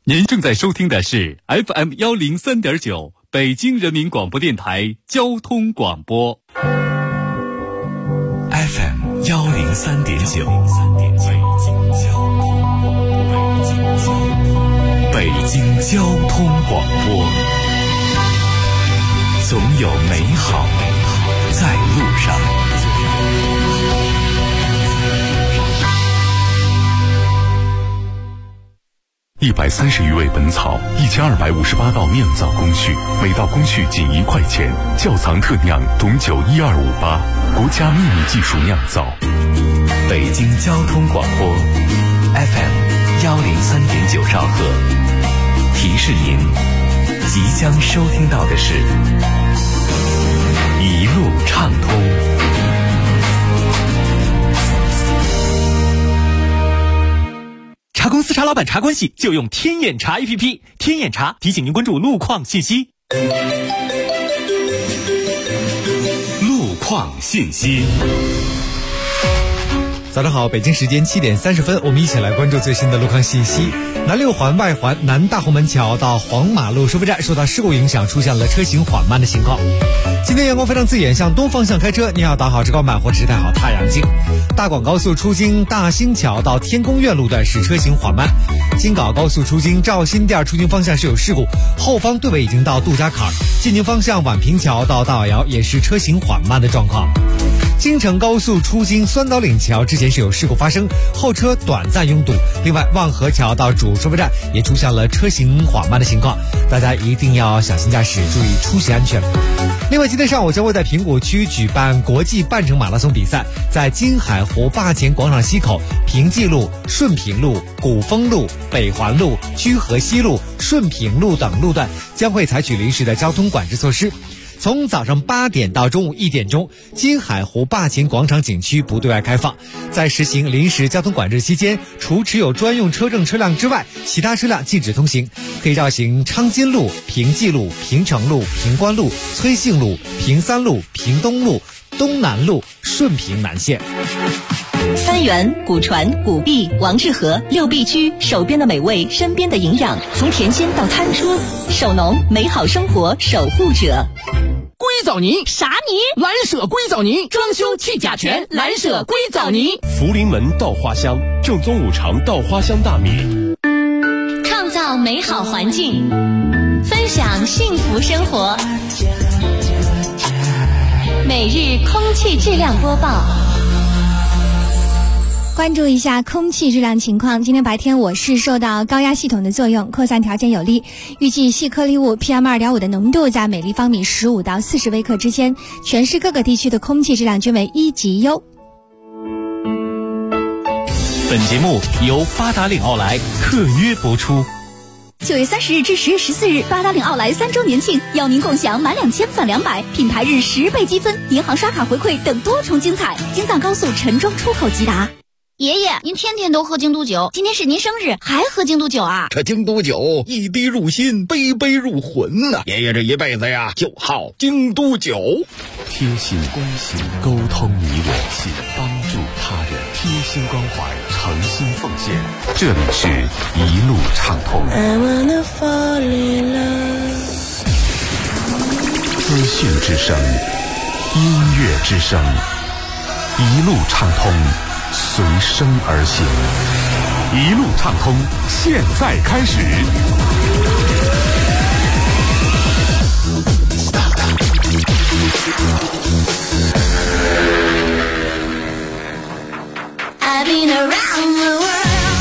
您正在收听的是 FM103.9 北京人民广播电台交通广播。 FM103.9 北京交通广播，总有美好在路上。130余味本草，1258道酿造工序，每道工序仅1块钱。窖藏特酿董酒1258，国家秘密技术酿造。北京交通广播 FM103.9兆赫，提示您即将收听到的是一路畅通。 茶公司茶老板茶关系就用天眼查 APP， 天眼查提醒您关注路况信息。 路况信息。 早上好，北京时间7点30分，我们一起来关注最新的路况信息。南六环外环南大红门桥到黄马路收费站受到事故影响，出现了车行缓慢的情况。今天阳光非常刺眼，向东方向开车，你要打好遮光板或者是戴好太阳镜。大广高速出京大兴桥到天宫苑路段是车行缓慢。京港高速出京赵新店出京方向是有事故，后方队尾已经到杜家坎，进京方向宛平桥到大瓦窑也是车行缓慢的状况。京承高速出京酸岛岭桥之前是有事故发生，后车短暂拥堵。另外望河桥到主收费站也出现了车行缓慢的情况，大家一定要小心驾驶，注意出行安全。另外今天上午将会在平谷区举办国际半程马拉松比赛，在金海湖坝前广场西口、平济路、顺平路、古风路、北环路、居河西路、顺平路等路段将会采取临时的交通管制措施。从早上8点到中午1点钟，金海湖坝前广场景区不对外开放。在实行临时交通管制期间，除持有专用车证车辆之外，其他车辆禁止通行，可以绕行昌金路、平济路、平城路、平关路、崔姓路、平三路、平东路、东南路、顺平南线。 三元、古传、古碧、王致和6必居，手边的美味，身边的营养，从甜心到餐桌，手农美好生活守护者。 硅藻泥啥泥？ 蓝舍硅藻泥，装修去甲醛，蓝舍硅藻泥。 福临门稻花香，正宗5常稻花香大米。 创造美好环境，分享幸福生活。每日空气质量播报。 关注一下空气质量情况。今天白天我市受到高压系统的作用，扩散条件有利，预计细颗粒物 PM2.5 的浓度在每立方米15到40微克之间，全市各个地区的空气质量均为1级优。 本节目由八达岭奥莱特约播出。 9月30日至10月14日，八达岭奥莱3周年庆，邀您共享满2000返200，品牌日10倍积分，银行刷卡回馈等多重精彩。京藏高速陈庄出口即达。 爷爷，您天天都喝京都酒，今天是您生日，还喝京都酒啊？ 这京都酒一滴入心，杯杯入魂呐！爷爷这一辈子呀，就好京都酒。 贴心关心，沟通你我心，帮助他人，贴心关怀，诚心奉献。这里是一路畅通。资讯之声，音乐之声，一路畅通。随声而行，一路畅通，现在开始。 I've been around the world.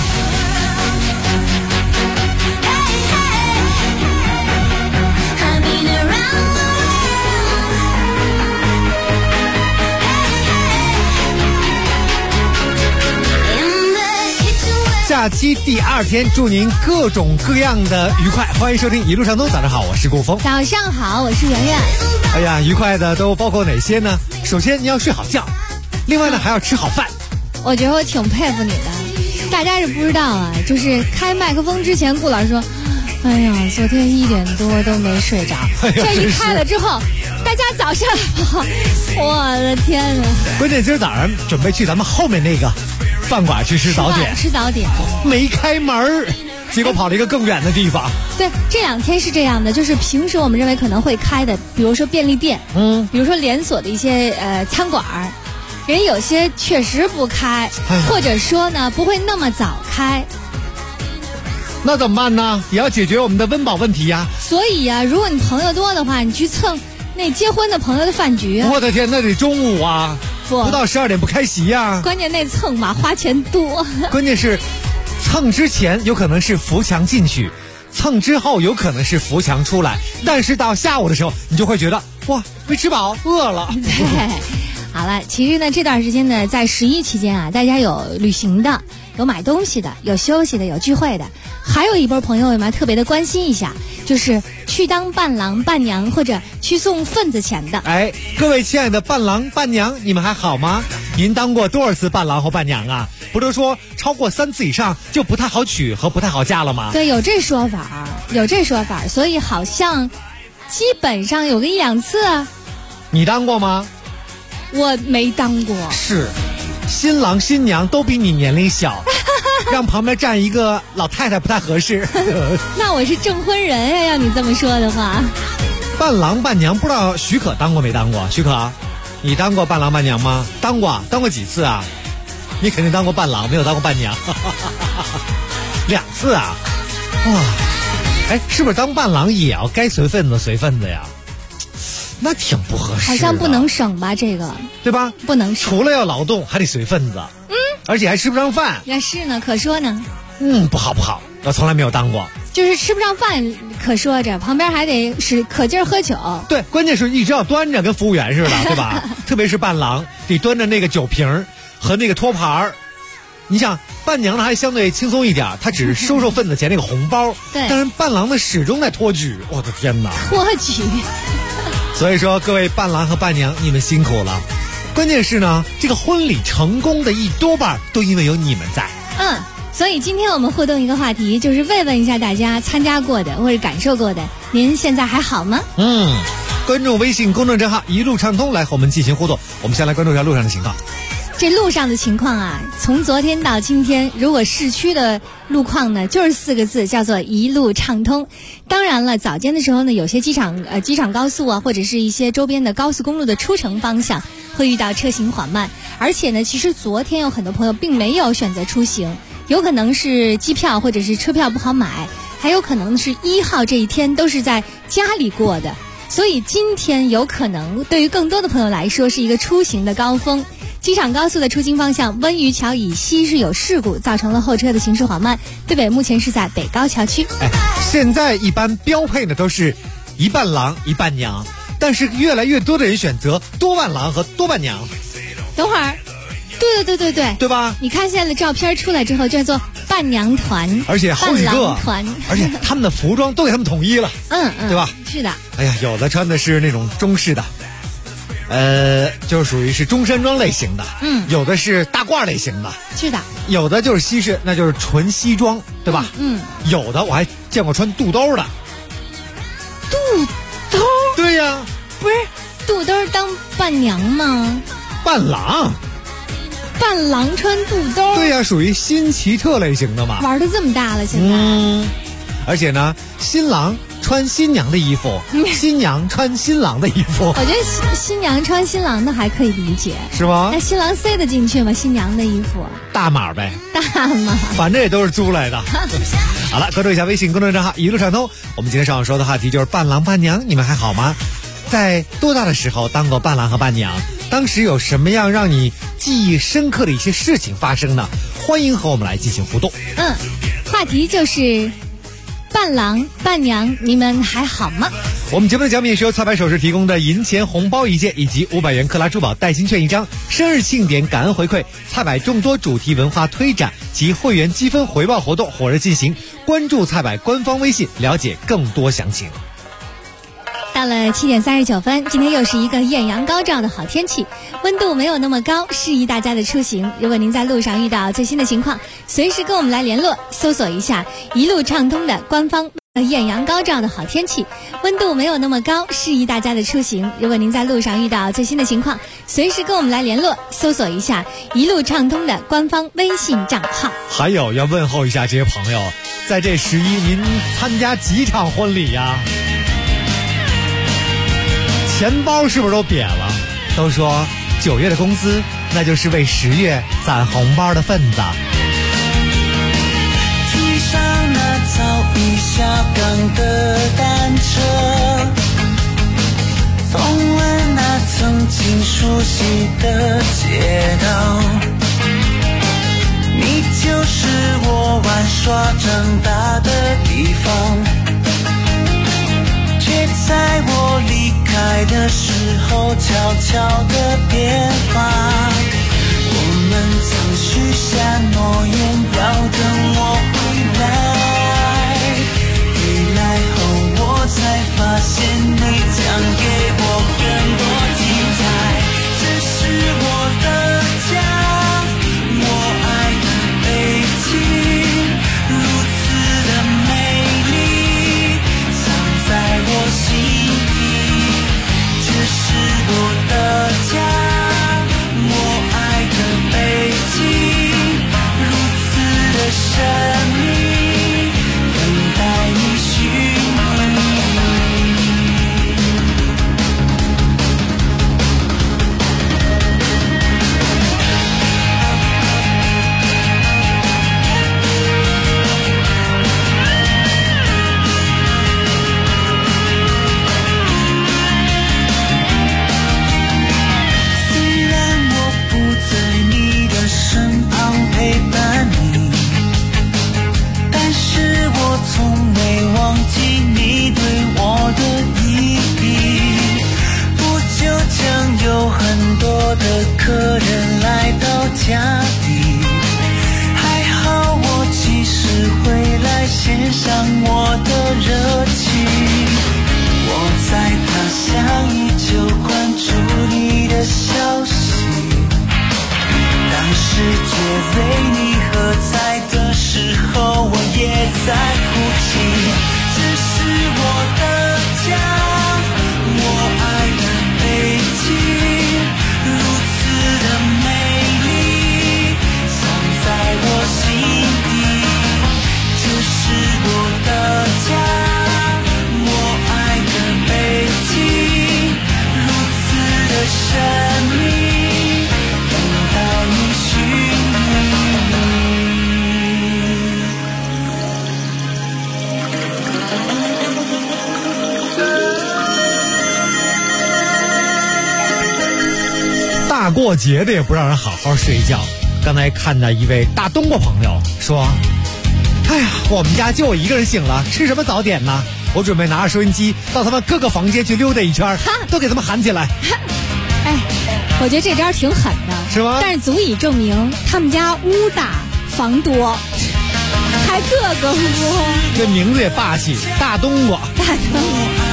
假期第2天，祝您各种各样的愉快。欢迎收听一路畅通，早上好，我是顾峰。 早上好，我是圆圆。 哎呀，愉快的都包括哪些呢？首先你要睡好觉，另外呢还要吃好饭。 我觉得我挺佩服你的，大家是不知道啊，就是开麦克风之前，顾老师说，哎呀，昨天1点多都没睡着，这一开了之后，大家早上好，我的天哪！ 关键今儿早上准备去咱们后面那个饭馆去吃早点， 吃早点没开门， 结果跑了一个更远的地方。 对，这2天是这样的，就是平时我们认为可能会开的，比如说便利店，比如说连锁的一些餐馆，人有些确实不开，或者说呢不会那么早开。 那怎么办呢？也要解决我们的温饱问题呀。 所以呀，如果你朋友多的话，你去蹭那结婚的朋友的饭局。 我的天，那得中午啊，不到12点不开席呀。 关键那蹭吧花钱多。 关键是蹭之前有可能是扶墙进去，蹭之后有可能是扶墙出来，但是到下午的时候，你就会觉得哇，没吃饱，饿了。 对，好了，其实呢，这段时间呢，在11期间啊，大家有旅行的，有买东西的，有休息的，有聚会的，还有一波朋友们特别的关心一下，就是去当伴郎伴娘或者去送份子钱的。 哎，各位亲爱的伴郎伴娘，你们还好吗？您当过多少次伴郎或伴娘啊？不都说超过3次以上就不太好娶和不太好嫁了吗？ 对，有这说法，有这说法，所以好像基本上有个1、2次。 你当过吗？ 我没当过。 是，新郎新娘都比你年龄小，让旁边站一个老太太不太合适。 那我是证婚人呀，要你这么说的话。 伴郎伴娘，不知道许可当过没当过？许可，你当过伴郎伴娘吗？当过，当过几次啊？你肯定当过伴郎，没有当过伴娘。2次啊！哇，哎，是不是当伴郎也要该随份子呀？那挺不合适的。 好像不能省吧，这个对吧？ 不能省， 除了要劳动，还得随份子。而且还吃不上饭。 那是呢，可说呢。 不好，我从来没有当过。 就是吃不上饭可说着，旁边还得使可劲儿喝酒。 对，关键是一直要端着，跟服务员似的，对吧？特别是伴郎得端着那个酒瓶和那个托盘。你想伴娘呢还相对轻松一点，她只是收份子钱那个红包。 对， 但是伴郎呢始终在托举。我的天哪！ 托举。 所以说各位伴郎和伴娘，你们辛苦了。关键是呢，这个婚礼成功的一多半都因为有你们在。 所以今天我们互动一个话题，就是慰问一下大家参加过的或者感受过的，您现在还好吗？ 关注微信公众账号一路畅通来和我们进行互动。我们先来关注一下路上的情况。 这路上的情况啊，从昨天到今天，如果市区的路况呢，就是4个字，叫做一路畅通。当然了，早间的时候呢，有些机场高速啊，或者是一些周边的高速公路的出城方向会遇到车行缓慢，而且呢，其实昨天有很多朋友并没有选择出行，有可能是机票或者是车票不好买，还有可能是1号这一天都是在家里过的，所以今天有可能对于更多的朋友来说是一个出行的高峰。机场高速的出京方向温榆桥以西是有事故，造成了后车的行驶缓慢。对北目前是在北高桥区。 现在一般标配的都是一伴郎一伴娘，但是越来越多的人选择多伴郎和多伴娘。 等会儿，对吧？ 你看现在的照片出来之后，叫做伴娘团， 而且好几个团， 而且他们的服装都给他们统一了，对吧？ 是的。 哎呀，有的穿的是那种中式的。就是属于是中山装类型的，有的是大褂类型的， 是的， 有的就是西式，那就是纯西装，对吧？有的我还见过穿肚兜的。 肚兜？ 对呀， 不是肚兜当伴娘吗？ 伴郎穿肚兜？ 对呀，属于新奇特类型的嘛。 玩得这么大了，现在。 而且呢，新郎穿新娘的衣服，新娘穿新郎的衣服。 我觉得新娘穿新郎的还可以理解， 是吗？ 那新郎塞得进去吗？新娘的衣服大码呗， 大码， 反正也都是租来的。好了，关注一下微信公众账号一路畅通。我们今天上午说的话题就是伴郎伴娘，你们还好吗？在多大的时候当过伴郎和伴娘？当时有什么样让你记忆深刻的一些事情发生呢？欢迎和我们来进行互动。 话题就是伴郎伴娘，你们还好吗？ 我们节目的奖品是由菜百首饰提供的银钱红包1件以及500元克拉珠宝代金券1张，生日庆典感恩回馈，菜百众多主题文化推展及会员积分回报活动火热进行，关注菜百官方微信了解更多详情。 到了7点39分，今天又是一个艳阳高照的好天气，温度没有那么高，适宜大家的出行。如果您在路上遇到最新的情况，随时跟我们来联络，搜索一下一路畅通的官方艳阳高照的好天气，温度没有那么高，适宜大家的出行。如果您在路上遇到最新的情况，随时跟我们来联络，搜索一下一路畅通的官方微信账号。 还有要问候一下这些朋友，在这11您参加几场婚礼呀？钱包是不是都瘪了？都说9月的工资那就是为10月攒红包的份子。 骑上那早已下岗的单车，纵了那曾经熟悉的街道，你就是我玩耍长大的地方，却在我离开的时候悄悄地变化。我们曾许下诺言，要等我回来，回来后我才发现你将给我更多精彩。这是我的家，我爱的北京，如此的美丽，藏在我心底。这是我的家，生命等待你寻虽然我不在你的身旁陪伴你，是我从没忘记你对我的意义。不久将有很多的客人来到家里，还好我及时回来献上我的热情。我在他乡依旧关注你的消息，当世界为你喝彩的时候，我也在哭泣。这是我的家，我爱的北京，如此的美丽，藏在我心底。这是我的家，我爱的北京，如此的神秘，等待你寻大过节的也不让人好好睡觉。刚才看到一位大冬瓜朋友说，哎呀，我们家就我一个人醒了，吃什么早点呢？我准备拿着收音机到他们各个房间去溜达一圈，都给他们喊起来。 哎，我觉得这招挺狠的， 是吗？ 但是足以证明他们家屋大房多，还各个屋。 这名字也霸气，大冬瓜。 大冬瓜。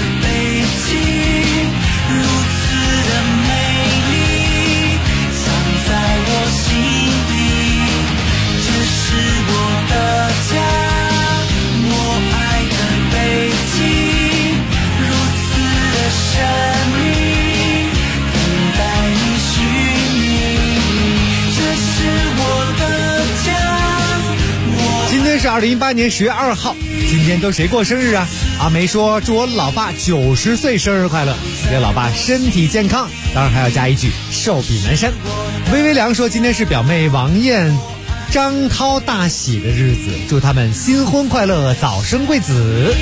是2018年10月2号，今天都谁过生日啊？阿梅说祝我老爸90岁生日快乐，愿老爸身体健康，当然还要加一句寿比南山。微微凉说今天是表妹王艳、张涛大喜的日子，祝他们新婚快乐，早生贵子。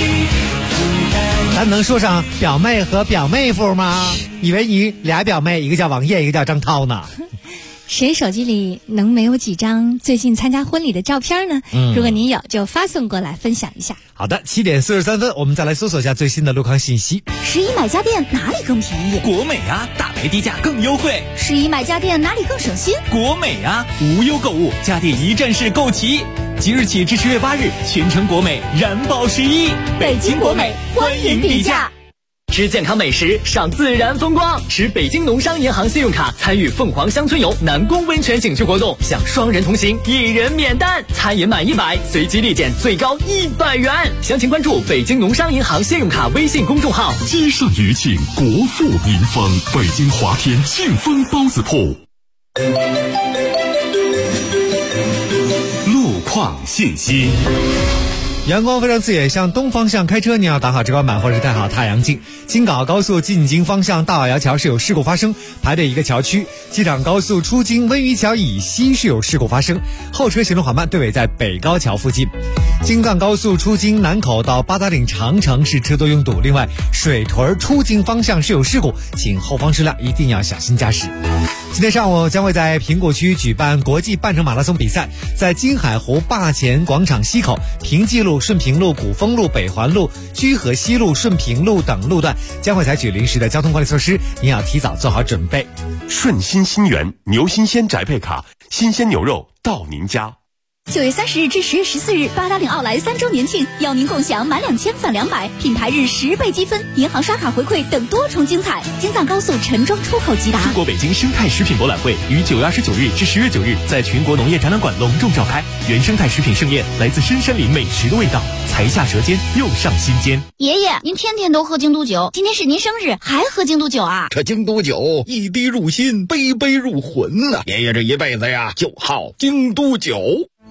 咱能说上表妹和表妹夫吗？以为你俩表妹，一个叫王艳，一个叫张涛呢。 谁手机里能没有几张最近参加婚礼的照片呢？如果您有，就发送过来分享一下。 好的，7点43分，我们再来搜索一下最新的路况信息。 11买家电哪里更便宜？ 国美啊，大牌低价更优惠。 11买家电哪里更省心？ 国美啊，无忧购物，家电一站式购齐。即日起至10月8日，全程国美燃爆11， 北京国美欢迎比价。 吃健康美食，赏自然风光。持北京农商银行信用卡参与凤凰乡村游南宫温泉景区活动，享双人同行，1人免单，餐饮满100随机立减最高100元。详情关注北京农商银行信用卡微信公众号。 接上余庆，国富民丰，北京华天庆丰包子铺。路况信息。 阳光非常刺眼，向东方向开车，你要打好直管板或者戴好太阳镜。京港澳高速进京方向大瓦窑桥是有事故发生，排队一个桥区。机场高速出京温榆桥以西是有事故发生，后车行动缓慢，队尾在北高桥附近。京藏高速出京南口到八达岭长城是车多拥堵，另外水屯出京方向是有事故，请后方车辆一定要小心驾驶。今天上午将会在苹果区举办国际半程马拉松比赛，在金海湖坝前广场西口、平济路、顺平路、古风路、北环路、居河西路、顺平路等路段将会采取临时的交通管理措施，您要提早做好准备。 顺心新源牛新鲜宅配卡，新鲜牛肉到您家。 9月30日至10月14日，八达岭奥莱3周年庆，邀您共享满2000返200，品牌日10倍积分，银行刷卡回馈等多重精彩。京藏高速陈庄出口即达。 中国北京生态食品博览会于9月29日至10月9日在全国农业展览馆隆重召开，原生态食品盛宴，来自深山里美食的味道，才下舌尖又上心间。 爷爷，您天天都喝京都酒，今天是您生日，还喝京都酒啊？ 这京都酒一滴入心，杯杯入魂呐！爷爷这一辈子呀，就好京都酒。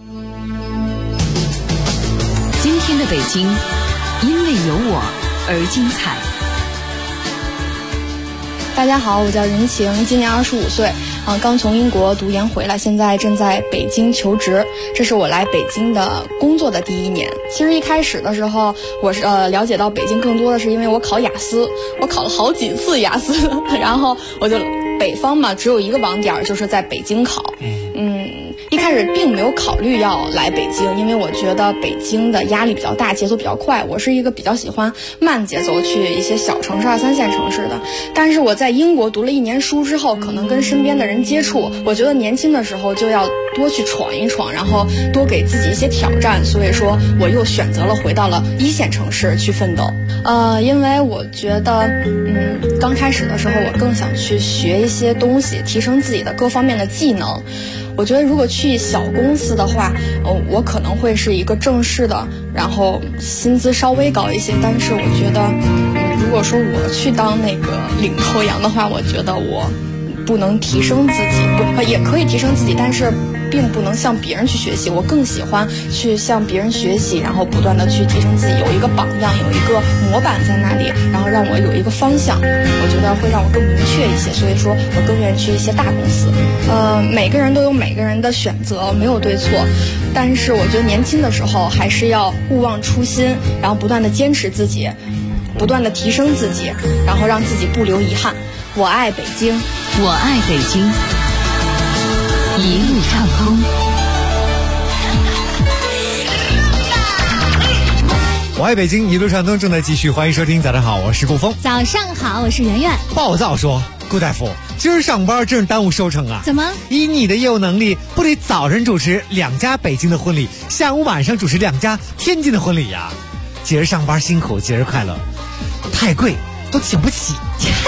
今天的北京，因为有我而精彩。 大家好，我叫任晴，今年25岁，刚从英国读研回来，现在正在北京求职。这是我来北京的工作的第1年。其实一开始的时候，我是了解到北京更多的是因为我考雅思，我考了好几次雅思，然后我就北方嘛，只有一个网点，就是在北京考。一开始并没有考虑要来北京，因为我觉得北京的压力比较大，节奏比较快。我是一个比较喜欢慢节奏，去一些小城市、2、3线城市的。但是我在英国读了1年书之后，可能跟身边的人接触，我觉得年轻的时候就要多去闯一闯，然后多给自己一些挑战。所以说，我又选择了回到了1线城市去奋斗。因为我觉得，刚开始的时候我更想去学一些东西，提升自己的各方面的技能。我觉得如果去小公司的话，我可能会是一个正式的，然后薪资稍微高一些。但是我觉得，如果说我去当那个领头羊的话，我觉得我不能提升自己，也可以提升自己，但是并不能向别人去学习。我更喜欢去向别人学习，然后不断的去提升自己，有一个榜样，有一个模板在那里，然后让我有一个方向，我觉得会让我更明确一些。所以说我更愿意去一些大公司。每个人都有每个人的选择，没有对错，但是我觉得年轻的时候还是要勿忘初心，然后不断的坚持自己，不断的提升自己，然后让自己不留遗憾。我爱北京， 我爱北京，一路畅通。 我爱北京，一路畅通正在继续，欢迎收听。早上好，我是顾峰。 早上好，我是圆圆。 暴躁说，顾大夫，今儿上班真是耽误收成啊！ 怎么？ 以你的业务能力，不得早晨主持2家北京的婚礼，下午晚上主持2家天津的婚礼呀？节日上班辛苦，节日快乐。太贵都请不起。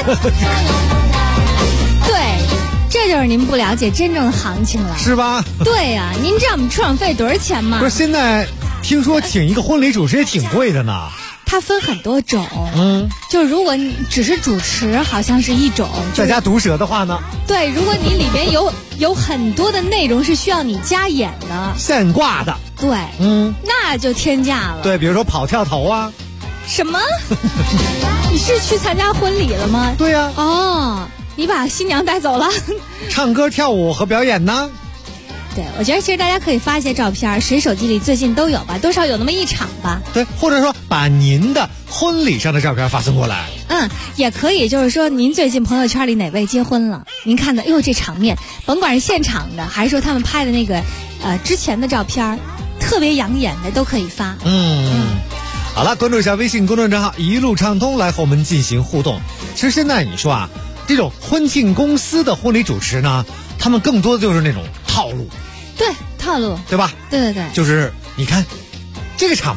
对，这就是您不了解真正的行情了， 是吧？ 对呀，您知道我们出场费多少钱吗？ 不是，现在听说请一个婚礼主持也挺贵的呢。 它分很多种，就如果你只是主持，好像是一种； 在家毒舌的话呢？ 对，如果你里边有很多的内容是需要你加演的， 现挂的， 对，那就天价了。 对，比如说跑跳投啊。 什么？你是去参加婚礼了吗？ 对呀。 哦，你把新娘带走了？ 唱歌、跳舞和表演呢？ 对，我觉得其实大家可以发一些照片，谁手机里最近都有吧，多少有那么一场吧。 对，或者说把您的婚礼上的照片发送过来。 也可以，就是说您最近朋友圈里哪位结婚了，您看的，这场面，甭管是现场的，还是说他们拍的那个之前的照片，特别养眼的都可以发。 好了，关注一下微信公众账号一路畅通，来和我们进行互动。其实现在你说啊，这种婚庆公司的婚礼主持呢，他们更多的就是那种套路。 对，套路， 对吧？ 对对对， 就是你看这个场面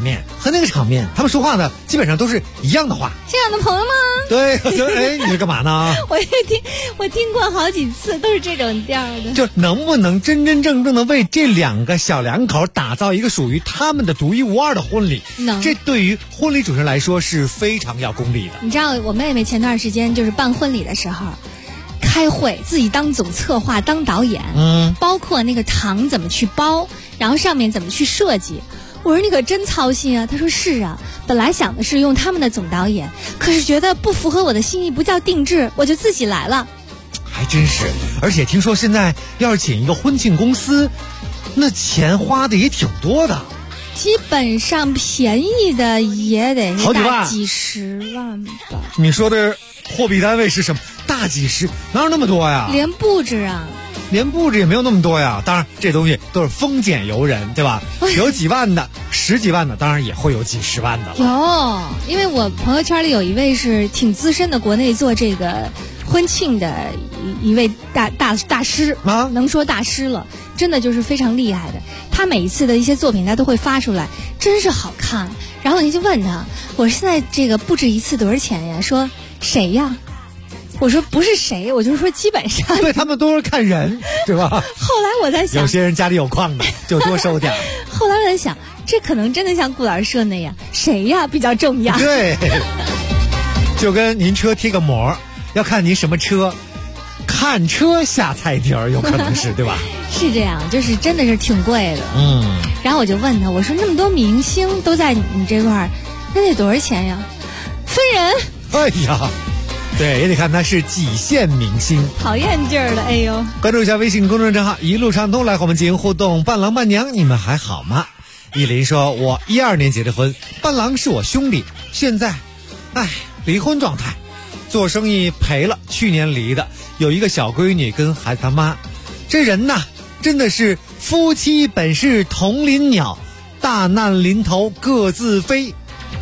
和那个场面，他们说话呢基本上都是一样的话。 这样的朋友吗？ 对，哎，你是干嘛呢？ 我听过好几次，都是这种调的。 就能不能真真正正的为这2个小两口打造一个属于他们的独一无二的婚礼？ 能。 这对于婚礼主持人来说是非常要功利的。 你知道我妹妹前段时间就是办婚礼的时候，开会自己当总策划当导演，包括那个糖怎么去包，然后上面怎么去设计。我说你可真操心啊。她说是啊，本来想的是用他们的总导演，可是觉得不符合我的心意，不叫定制，我就自己来了。 还真是，而且听说现在要是请一个婚庆公司，那钱花的也挺多的。 基本上便宜的也得好几万， 几十万吧。 你说的货币单位是什么？大几十，哪有那么多呀？ 连布置啊， 连布置也没有那么多呀。当然这东西都是丰俭由人，对吧？有几万的，10几万的，当然也会有几十万的了。 有，因为我朋友圈里有一位是挺资深的国内做这个婚庆的一位大师啊，能说大师了，真的就是非常厉害的。他每一次的一些作品他都会发出来，真是好看。然后你就问他，我说现在这个布置一次多少钱呀？说谁呀？我说不是谁，我就说基本上对他们都是看人，对吧？ 后来我在想， 有些人家里有矿的就多收点。 后来我在想，这可能真的像顾老师说那样，谁呀比较重要？ 对，就跟您车贴个膜，要看您什么车，看车下菜碟儿，有可能是对吧？ 是这样，就是真的是挺贵的。然后我就问他，我说那么多明星都在你这块儿，那得多少钱呀？分人。 哎呀。对，也得看他是几线明星， 讨厌劲儿了，哎呦！ 关注一下微信公众账号一路畅通，来和我们进行互动。伴郎伴娘，你们还好吗？依林说，我12年结的婚，伴郎是我兄弟，现在，离婚状态，做生意赔了，去年离的，有一个小闺女跟孩子他妈。这人呐，真的是夫妻本是同林鸟，大难临头各自飞。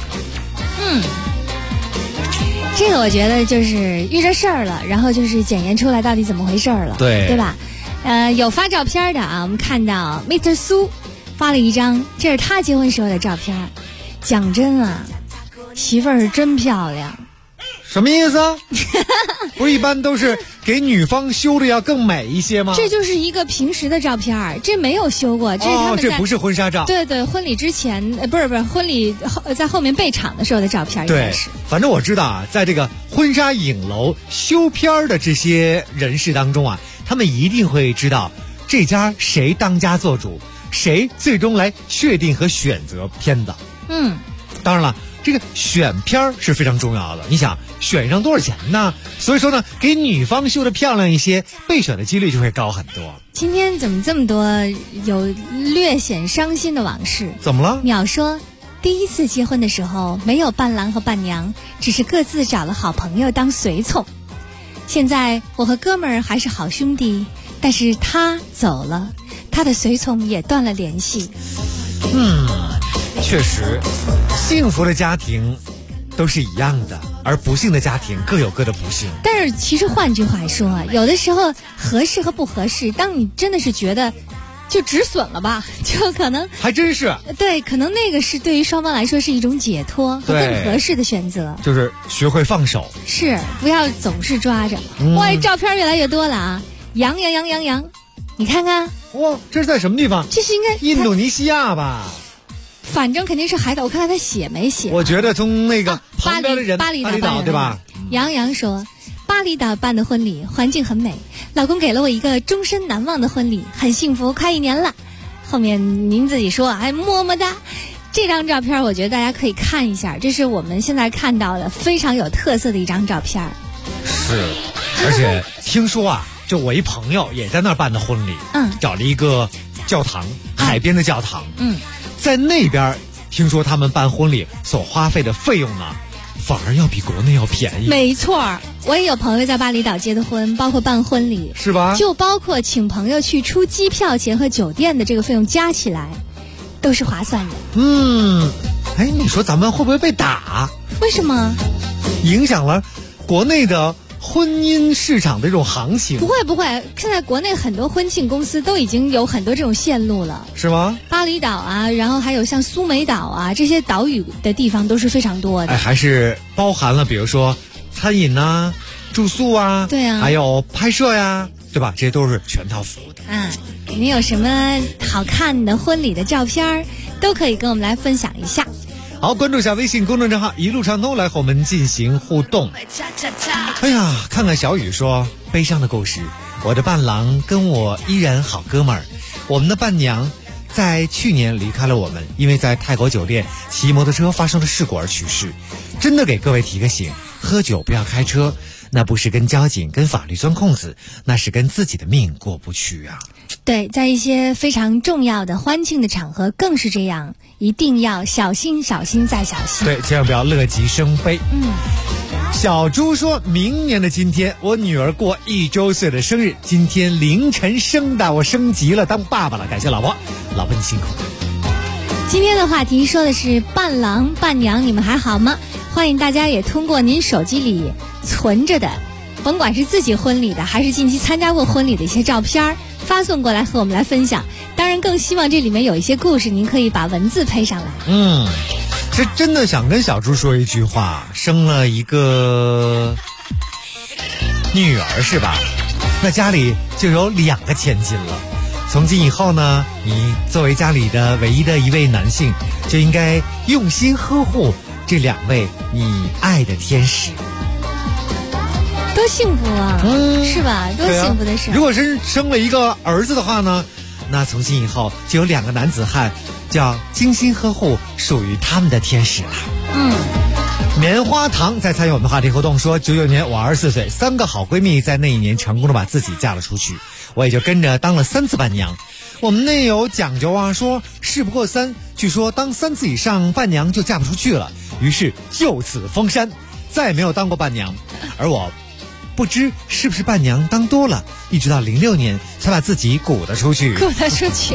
这个我觉得就是遇着事儿了，然后就是检验出来到底怎么回事了，对吧？有发照片的啊，我们看到 Mr. 苏发了一张，这是他结婚时候的照片。讲真啊，媳妇儿是真漂亮。 什么意思？不是一般都是给女方修的要更美一些吗？ 这就是一个平时的照片，这没有修过，这是他们这不是婚纱照。 对，婚礼之前不是婚礼在后面备场的时候的照片。 对，反正我知道啊，在这个婚纱影楼修片的这些人士当中啊，他们一定会知道这家谁当家做主，谁最终来确定和选择片子。当然了，这个选片是非常重要的。你想选上多少钱呢？所以说呢，给女方修的漂亮一些，备选的几率就会高很多。 今天怎么这么多有略显伤心的往事？ 怎么了？ 淼说，第一次结婚的时候没有伴郎和伴娘，只是各自找了好朋友当随从。现在我和哥们儿还是好兄弟，但是他走了，他的随从也断了联系。 确实，幸福的家庭都是一样的，而不幸的家庭各有各的不幸。 但是其实换句话说啊，有的时候合适和不合适，当你真的是觉得就止损了吧，就可能还真是对，可能那个是对于双方来说是一种解脱和更合适的选择， 就是学会放手， 是不要总是抓着。哇，照片越来越多了啊！羊，你看看， 哇，这是在什么地方？ 这是应该印度尼西亚吧？ 反正肯定是海岛，我看看他写没写。 我觉得从那个旁边的人， 巴厘岛对吧？ 杨说，巴厘岛办的婚礼环境很美，老公给了我一个终身难忘的婚礼，很幸福，快1年了。后面您自己说，么么哒。这张照片我觉得大家可以看一下，这是我们现在看到的非常有特色的一张照片。 是，而且听说啊，就我一朋友也在那儿办的婚礼，找了一个教堂，海边的教堂，在那边听说他们办婚礼所花费的费用呢，反而要比国内要便宜。 没错，我也有朋友在巴厘岛结的婚，包括办婚礼， 是吧？ 就包括请朋友去出机票钱和酒店的这个费用加起来，都是划算的。 你说咱们会不会被打？ 为什么？ 影响了国内的婚姻市场的这种行情。 不会，现在国内很多婚庆公司都已经有很多这种线路了， 是吗？ 巴厘岛啊，然后还有像苏梅岛啊，这些岛屿的地方都是非常多的。 还是包含了比如说餐饮啊、住宿啊， 对啊， 还有拍摄呀，对吧？这些都是全套服务的。 你有什么好看的婚礼的照片都可以跟我们来分享一下。 好，关注一下微信公众账号一路畅通，来和我们进行互动。哎呀，看看小雨说，悲伤的故事，我的伴郎跟我依然好哥们儿，我们的伴娘在去年离开了我们，因为在泰国酒店骑摩托车发生了事故而去世。真的给各位提个醒，喝酒不要开车，那不是跟交警跟法律钻空子，那是跟自己的命过不去啊。 对，在一些非常重要的欢庆的场合更是这样，一定要小心小心再小心。 对，千万不要乐极生悲。小猪说，明年的今天我女儿过1周岁的生日，今天凌晨生的，我升级了，当爸爸了，感谢老婆，老婆你辛苦。 今天的话题说的是伴郎伴娘，你们还好吗？欢迎大家也通过您手机里存着的，甭管是自己婚礼的还是近期参加过婚礼的一些照片发送过来和我们来分享。当然更希望这里面有一些故事，您可以把文字配上来。 这真的想跟小猪说一句话，生了一个女儿是吧？那家里就有2个千金了。从今以后呢，你作为家里的唯一的一位男性，就应该用心呵护这2位你爱的天使。 多幸福啊，是吧？多幸福的事。 如果是生了一个儿子的话呢，那从今以后就有2个男子汉，就要精心呵护属于他们的天使了。棉花糖在参与我们的话题活动说，99年我24岁，3个好闺蜜在那一年成功的把自己嫁了出去，我也就跟着当了3次伴娘。我们内有讲究啊，说事不过3，据说当3次以上伴娘就嫁不出去了，于是就此封山，再也没有当过伴娘。而我不知是不是伴娘当多了，一直到06年才把自己鼓得出去。 鼓得出去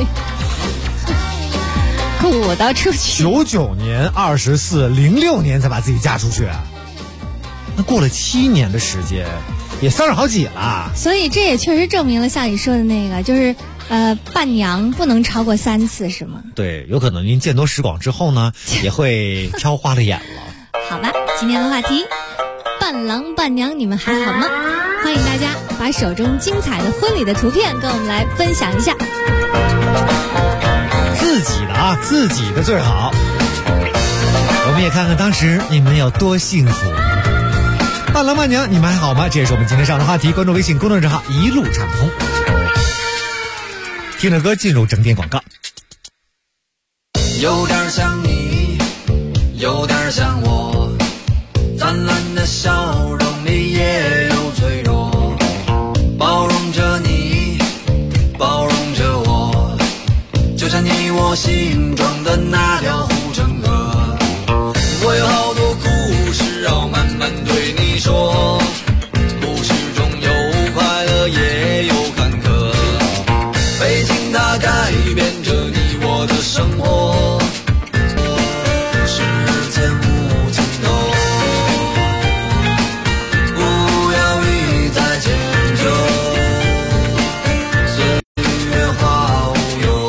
99年24， 06年才把自己嫁出去，那过了7年的时间，也30好几了。 所以这也确实证明了像你说的那个，就是伴娘不能超过3次，是吗？ 对，有可能您见多识广之后呢，也会挑花了眼了。 好吧，今天的话题，伴郎伴娘你们还好吗？欢迎大家把手中精彩的婚礼的图片跟我们来分享一下。 自己的最好。我们也看看当时你们有多幸福。伴郎伴娘你们还好吗？这也是我们今天上的话题，关注微信公众账号一路畅通。听着歌进入整点广告。 有点像你，有点像我，灿烂的笑容里也有脆弱，包容着你，包容着我，就像你我心中的那条护城河。我有好多故事要慢慢对你说，故事中有快乐也有坎坷，北京它改变着你我的生活，时间无尽头，不要一再迁就，岁月化无忧。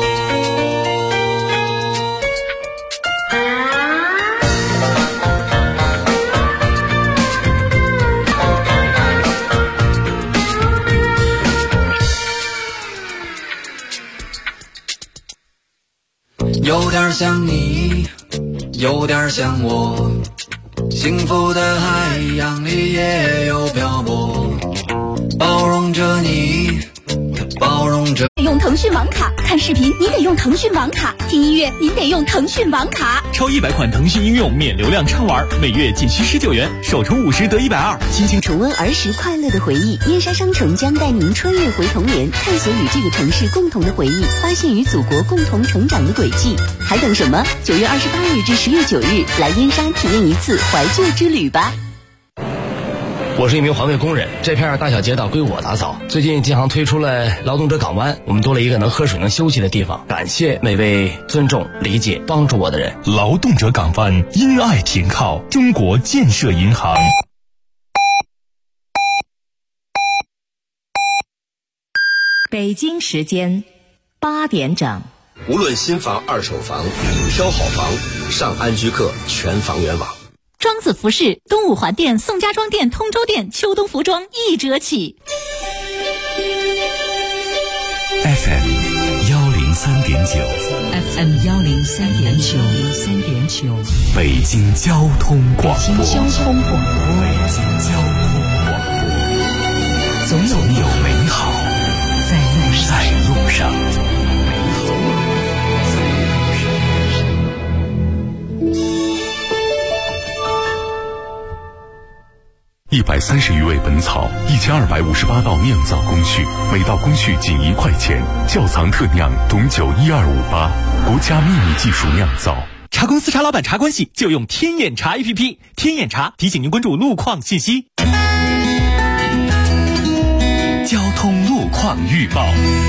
有点像你，有点像我，幸福的海洋里也有漂泊，包容着你，包容着。 用腾讯网卡看视频，你得用腾讯网卡；听音乐，您得用腾讯网卡。 超100款腾讯应用免流量畅玩，每月仅需19元，首充50得120。 心情重温儿时快乐的回忆，燕莎商城将带您穿越回童年，探索与这个城市共同的回忆，发现与祖国共同成长的轨迹。还等什么？9月28日至10月9日，来燕莎体验一次怀旧之旅吧。 我是一名环卫工人，这片大小街道归我打扫。最近建行推出了劳动者港湾，我们多了一个能喝水能休息的地方。感谢每位尊重理解帮助我的人。 劳动者港湾，因爱停靠，中国建设银行。 北京时间8点整。 无论新房、二手房，挑好房，上安居客全房源网。 庄子服饰东五环店、宋家庄店、通州店秋冬服装1折起。 FM 103.9 北京交通广播，总有美好在路上。130余味本草，1258道酿造工序，每道工序仅1块钱。窖藏特酿董酒12588，国家秘密技术酿造。 茶公司茶老板茶关系就用天眼查 APP， 天眼查提醒您关注路况信息。 交通路况预报。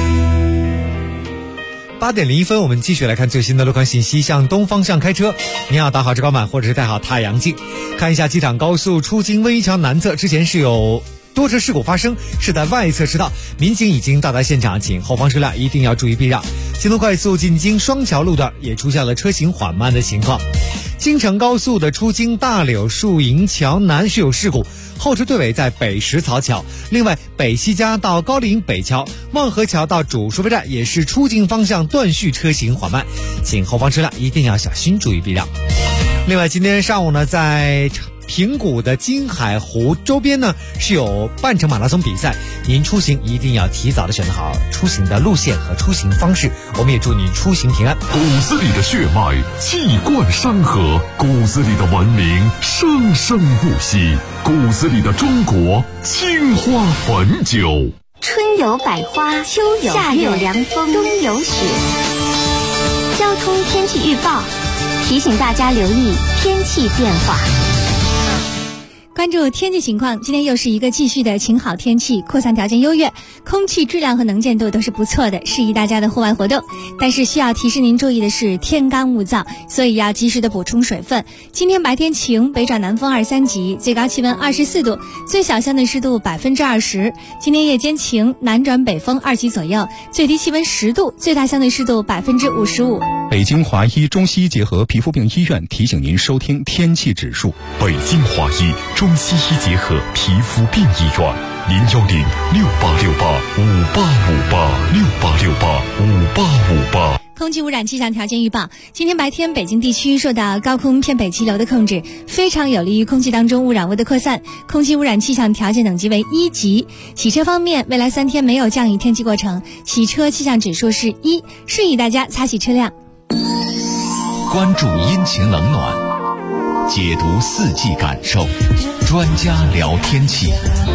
8点01分，我们继续来看最新的路况信息。向东方向开车，您要打好遮光板或者是戴好太阳镜。看一下机场高速出京威桥南侧，之前是有多车事故发生，是在外侧车道，民警已经到达现场，请后方车辆一定要注意避让。京东快速进京双桥路段也出现了车行缓慢的情况。京承高速的出京大柳树营桥南是有事故，后车队尾在北石槽桥。另外，北西家到高陵北桥、望河桥到主收费站也是出京方向断续车行缓慢，请后方车辆一定要小心注意避让。另外，今天上午呢，在平谷的金海湖周边呢是有半程马拉松比赛，您出行一定要提早的选择好出行的路线和出行方式。我们也祝您出行平安。 骨子里的血脉气贯山河，骨子里的文明生生不息，骨子里的中国青花汾酒。 春有百花，秋有夏有凉风，冬有雪。交通天气预报提醒大家留意天气变化。 关注天气情况，今天又是一个继续的晴好天气，扩散条件优越，空气质量和能见度都是不错的，适宜大家的户外活动。但是需要提示您注意的是天干物燥，所以要及时的补充水分。今天白天晴，北转南风2、3级，最高气温24度，最小相对湿度20%。今天夜间晴，南转北风2级左右，最低气温10度，最大相对湿度55%。 北京华医中西医结合皮肤病医院提醒您收听天气指数。 北京华医中西医结合皮肤病医院，0106868585858 空气污染气象条件预报，今天白天北京地区受到高空偏北气流的控制，非常有利于空气当中污染物的扩散，空气污染气象条件等级为1级。洗车方面，未来3天没有降雨天气过程，洗车气象指数是1，适宜大家擦洗车辆。 关注阴晴冷暖，解读4季感受，专家聊天气。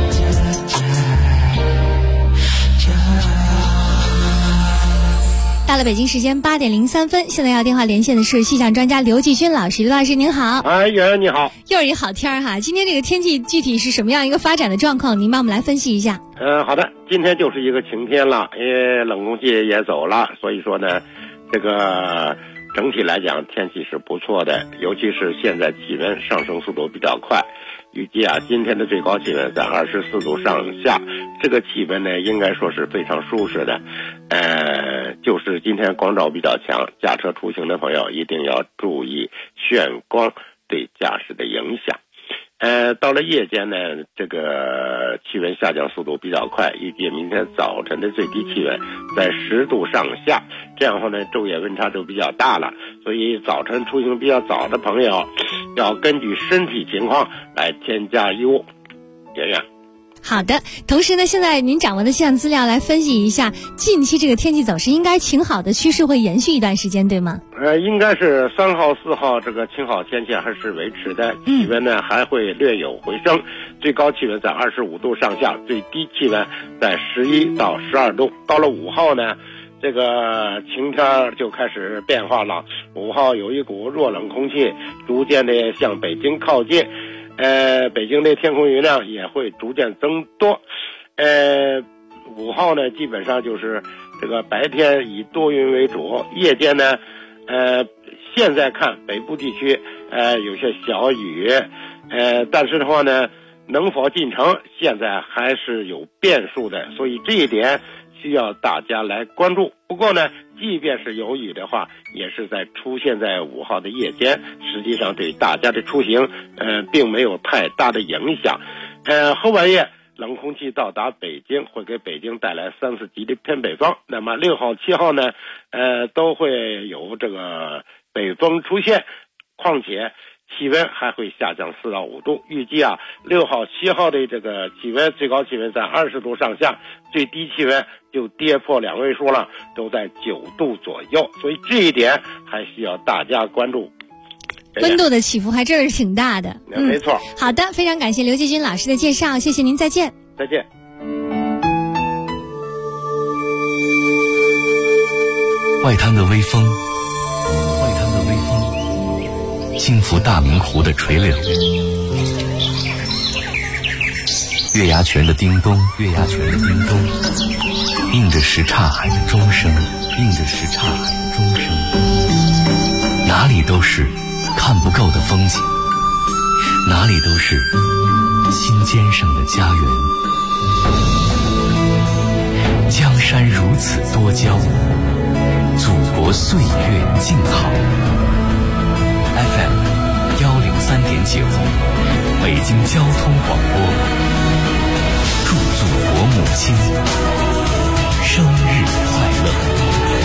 到了北京时间8点03分，现在要电话连线的是气象专家刘继军老师。刘老师您好。 圆圆你好。 又是一好天哈，今天这个天气具体是什么样一个发展的状况？您帮我们来分析一下。 好的，今天就是一个晴天了，因为冷空气也走了，所以说呢，这个整体来讲天气是不错的，尤其是现在气温上升速度比较快。预计今天的最高气温在24度上下，这个气温呢应该说是非常舒适的。就是今天光照比较强，驾车出行的朋友一定要注意眩光对驾驶的影响。到了夜间呢，这个气温下降速度比较快，预计明天早晨的最低气温在10度上下，这样的话呢，昼夜温差就比较大了，所以早晨出行比较早的朋友要根据身体情况来添加衣物。圆圆。 好的，同时呢，现在您掌握的气象资料来分析一下，近期这个天气走势应该晴好的趋势会延续一段时间，对吗？ 应该是3号、4号这个晴好天气还是维持的，气温呢还会略有回升，最高气温在25度上下，最低气温在11到12度。到了5号呢，这个晴天就开始变化了。5号有一股弱冷空气逐渐的向北京靠近。北京的天空云量也会逐渐增多。5号呢，基本上就是这个白天以多云为主，夜间呢，现在看北部地区有些小雨，但是的话呢，能否进城现在还是有变数的，所以这一点需要大家来关注。不过呢，即便是有雨的话，也是出现在5号的夜间，实际上对大家的出行并没有太大的影响。后半夜冷空气到达北京，会给北京带来3、4级的偏北风。那么6号、7号呢，都会有这个北风出现，况且气温还会下降4到5度。预计6号、7号的这个气温，最高气温在20度上下，最低气温就跌破2位数了，都在9度左右。所以这一点还需要大家关注。 温度的起伏还真是挺大的。 没错。 好的，非常感谢刘继军老师的介绍，谢谢您，再见。 再见。 外滩的微风，轻拂大明湖的垂柳，月牙泉的叮咚，映着什刹海的钟声，哪里都是看不够的风景，哪里都是心尖上的家园。江山如此多娇，祖国岁月静好。FM 103.9，北京交通广播，祝祖国母亲生日快乐。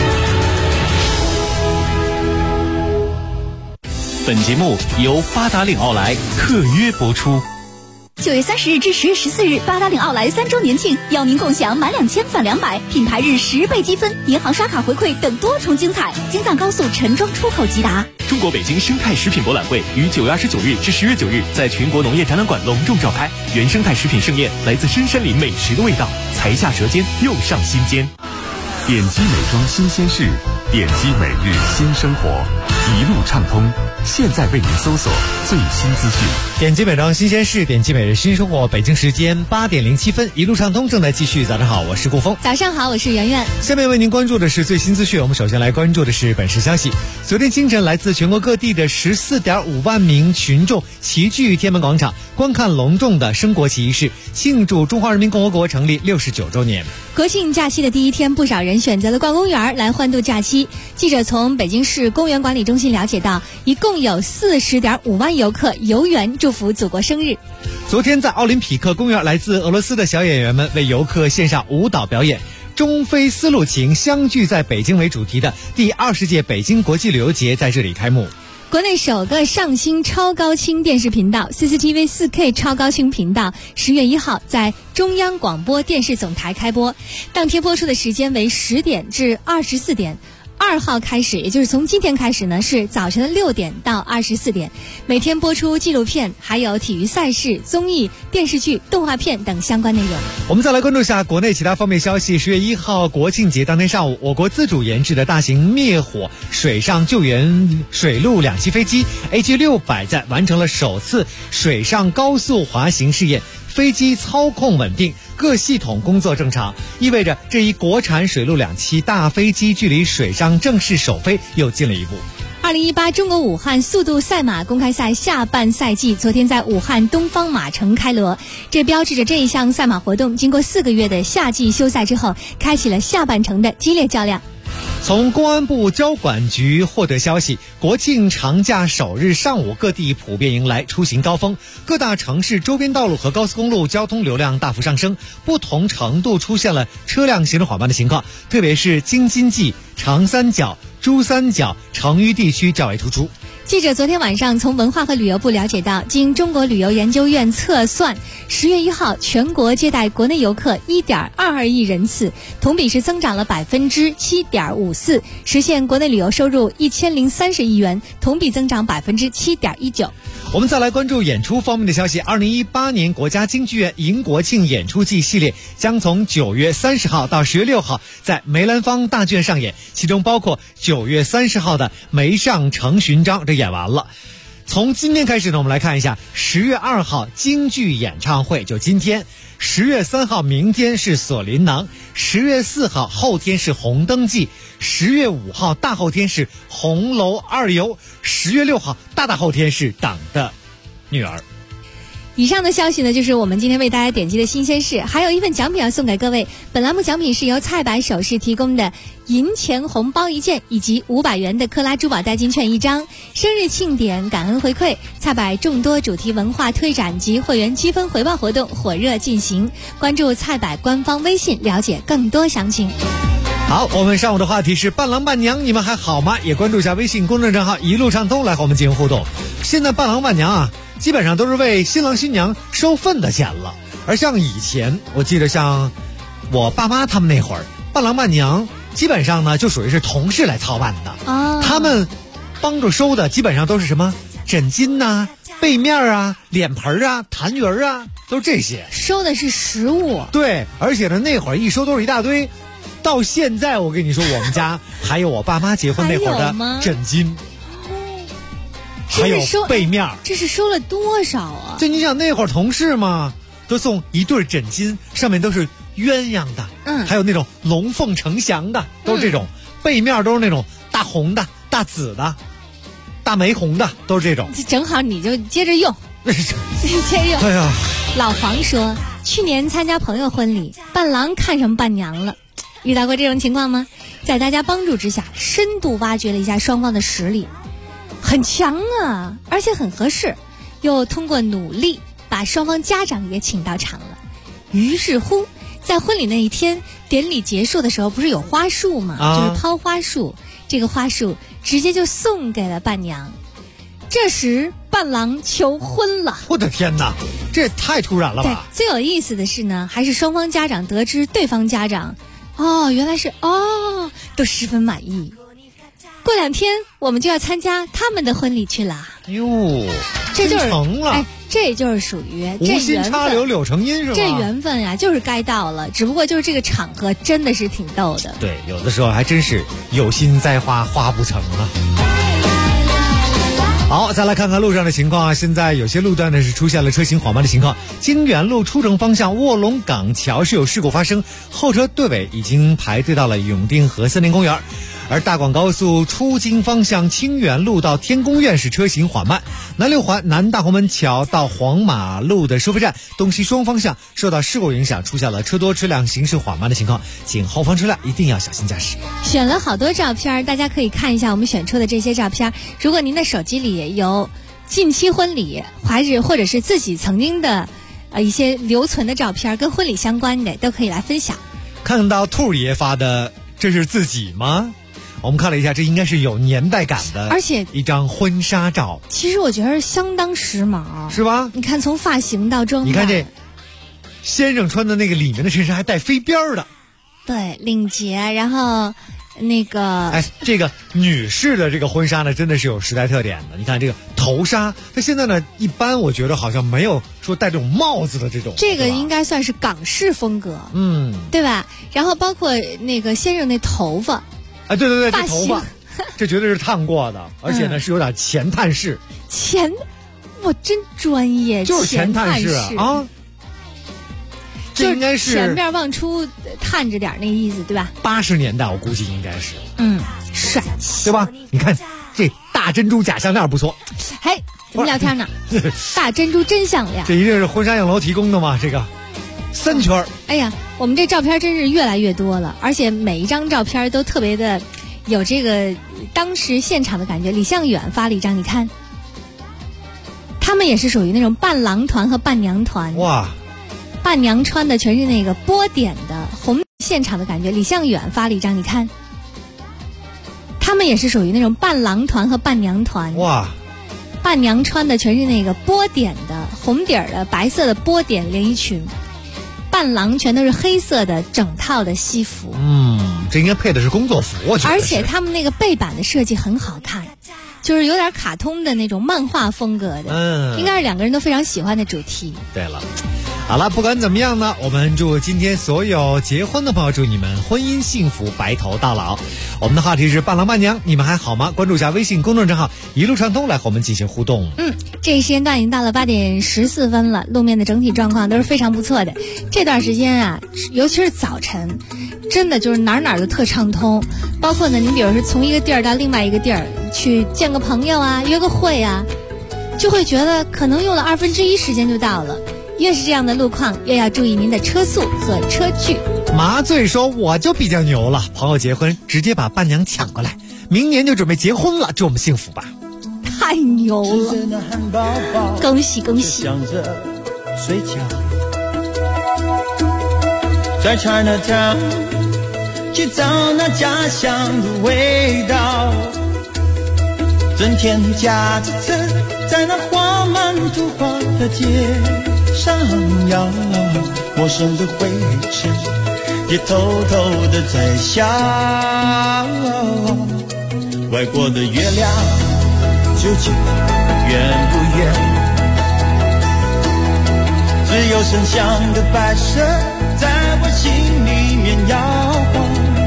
本节目由八达岭奥莱特约播出。 9月30日至10月14日，八达岭奥莱3周年庆，邀您共享满2000返200，品牌日10倍积分，银行刷卡回馈等多重精彩。京藏高速陈庄出口即达。 中国北京生态食品博览会于9月29日至10月9日在全国农业展览馆隆重召开，原生态食品盛宴，来自深山林美食的味道，才下舌尖，又上心间。 点击美妆新鲜事，点击每日新生活，一路畅通。现在为您搜索最新资讯。 点击美妆新鲜事，点击每日新生活。北京时间8点07分，一路畅通正在继续。早上好，我是顾峰。 早上好，我是圆圆。 下面为您关注的是最新资讯。我们首先来关注的是本市消息。昨天清晨，来自全国各地的14.5万名群众齐聚天安门广场，观看隆重的升国旗仪式，庆祝中华人民共和国成立69周年。 国庆假期的第一天，不少人选择了逛公园来欢度假期。记者从北京市公园管理中心了解到，一共有40.5万游客游园祝福祖国生日。 昨天在奥林匹克公园，来自俄罗斯的小演员们为游客献上舞蹈表演。中非丝路情相聚在北京为主题的第20届北京国际旅游节在这里开幕。 国内首个上星超高清电视频道 CCTV 4K 超高清频道10月1号在中央广播电视总台开播，当天播出的时间为10点至24点。2号开始，也就是从今天开始呢，是早晨的6点到24点，每天播出纪录片，还有体育赛事、综艺、电视剧、动画片等相关内容。 我们再来关注一下国内其他方面消息。10月1号国庆节当天上午，我国自主研制的大型灭火水上救援水陆两栖飞机 AG600 在完成了首次水上高速滑行试验，飞机操控稳定，各系统工作正常，意味着这一国产水陆两栖大飞机距离水上正式首飞又近了一步。 2018中国武汉速度赛马公开赛下半赛季昨天在武汉东方马城开锣，这标志着这一项赛马活动经过4个月的夏季休赛之后，开启了下半程的激烈较量。 从公安部交管局获得消息，国庆长假首日上午，各地普遍迎来出行高峰，各大城市周边道路和高速公路交通流量大幅上升，不同程度出现了车辆行驶缓慢的情况，特别是京津冀、长三角、珠三角、成渝地区较为突出。 记者昨天晚上从文化和旅游部了解到，经中国旅游研究院测算，10月1号全国接待国内游客1.22亿人次，同比是增长了7.54%，实现国内旅游收入1030亿元，同比增长7.19%。 我们再来关注演出方面的消息。2018年国家京剧院迎国庆演出季系列将从9月30号到10月6号在梅兰芳大剧院上演，其中包括9月30号的梅上程勋章，这演完了。从今天开始呢，我们来看一下10月2号京剧演唱会，就今天；10月3号明天是锁麟囊；10月4号后天是红灯记；10月5号大后天是红楼二游；10月6号大后天是党的女儿。 以上的消息呢，就是我们今天为大家点击的新鲜事，还有一份奖品要送给各位。本栏目奖品是由菜百首饰提供的银钱红包1件，以及500元的克拉珠宝代金券1张。生日庆典、感恩回馈，菜百众多主题文化推展及会员积分回报活动火热进行，关注菜百官方微信了解更多详情。 好，我们上午的话题是伴郎伴娘，你们还好吗？也关注一下微信公众账号一路畅通来和我们进行互动。现在伴郎伴娘啊，基本上都是为新郎新娘收份的钱了，而像以前，我记得像我爸妈他们那会儿，伴郎伴娘基本上呢就属于是同事来操办的啊，他们帮着收的基本上都是什么枕巾呐、被面啊、脸盆啊、痰盂啊，都是这些， 收的是食物。 对，而且呢那会儿一收都是一大堆。到现在我跟你说，我们家还有我爸妈结婚那会儿的枕巾，还有被面。 这是收了多少啊？ 就你想那会儿同事嘛，都送一对枕巾，上面都是鸳鸯的，还有那种龙凤呈祥的，都是这种。被面都是那种大红的、大紫的、大玫红的，都是这种。 正好你就接着用，接着用。 哎呀， 老黄说，去年参加朋友婚礼，伴郎看上伴娘了。遇到过这种情况吗？在大家帮助之下，深度挖掘了一下双方的实力，很强啊，而且很合适。又通过努力，把双方家长也请到场了。于是乎，在婚礼那一天，典礼结束的时候，不是有花束吗？就是抛花束，这个花束直接就送给了伴娘。这时，伴郎求婚了。 我的天哪，这也太突然了吧！ 对，最有意思的是呢，还是双方家长得知对方家长。原来是都十分满意。过2天我们就要参加他们的婚礼去了。 哟， 这就是成了， 这就是属于无心插柳柳成荫，是吧？ 这缘分啊，就是该到了。只不过就是这个场合真的是挺逗的。 对，有的时候还真是有心栽花花不成啊。好，再来看看路上的情况啊。现在有些路段呢是出现了车行缓慢的情况。京原路出城方向卧龙岗桥是有事故发生，后车队尾已经排队到了永定河森林公园。而大广高速出京方向清源路到天宫院是车行缓慢，南六环南大红门桥到黄马路的收费站东西双方向受到事故影响，出现了车多车辆行驶缓慢的情况，请后方车辆一定要小心驾驶。 选了好多照片，大家可以看一下我们选出的这些照片。如果您的手机里有近期婚礼，或者是自己曾经的一些留存的照片，跟婚礼相关的，都可以来分享。 看到兔爷发的，这是自己吗？我们看了一下，这应该是有年代感的， 而且一张婚纱照。 其实我觉得相当时髦， 是吧？ 你看从发型到装扮， 你看这先生穿的那个里面的衬衫还带飞边的， 对，领结，然后那个这个女士的这个婚纱呢，真的是有时代特点的。你看这个头纱，它现在呢一般我觉得好像没有说戴这种帽子的这种， 这个应该算是港式风格，对吧？然后包括那个先生那头发。 对，这头发，这绝对是烫过的，而且呢是有点前探式。 我真专业， 就是前探式啊！这应该是前面往出探着点那意思，对吧 ？80年代我估计应该是， 帅气， 对吧？你看这大珍珠假项链不错。 嘿，我们聊天呢，大珍珠真项链， 这一定是婚纱影楼提供的吗？这个3圈。 哎呀，我们这照片真是越来越多了，而且每一张照片都特别的有这个当时现场的感觉。李向远发了一张，你看，他们也是属于那种伴郎团和伴娘团。 哇， 伴娘穿的全是那个波点的红，现场的感觉。李向远发了一张，你看，他们也是属于那种伴郎团和伴娘团。 哇， 伴娘穿的全是那个波点的红底儿的白色的波点连衣裙。伴郎全都是黑色的整套的西服， 这应该配的是工作服，我觉得。 而且他们那个背板的设计很好看，就是有点卡通的那种漫画风格的，应该是2个人都非常喜欢的主题。 对了，好了，不管怎么样呢，我们祝今天所有结婚的朋友，祝你们婚姻幸福，白头到老。我们的话题是伴郎伴娘，你们还好吗？关注一下微信公众账号一路畅通，来和我们进行互动。 这一时间段已经到了8点14分了，路面的整体状况都是非常不错的。这段时间啊，尤其是早晨，真的就是哪都特畅通。包括呢，你比如说从一个地儿到另外一个地儿去见个朋友啊，约个会啊， 就会觉得可能用了1/2时间就到了。越是这样的路况，越要注意您的车速和车距。 麻醉说我就比较牛了，朋友结婚直接把伴娘抢过来，明年就准备结婚了，祝我们幸福吧。 太牛了，恭喜恭喜。 睡觉在 Chinatown 去找那家乡的味道，整天驾着车在那画满图画的街上摇，陌生的灰尘也偷偷的在笑，外国的月亮究竟圆不圆？只有声响的摆设在我心里面摇晃，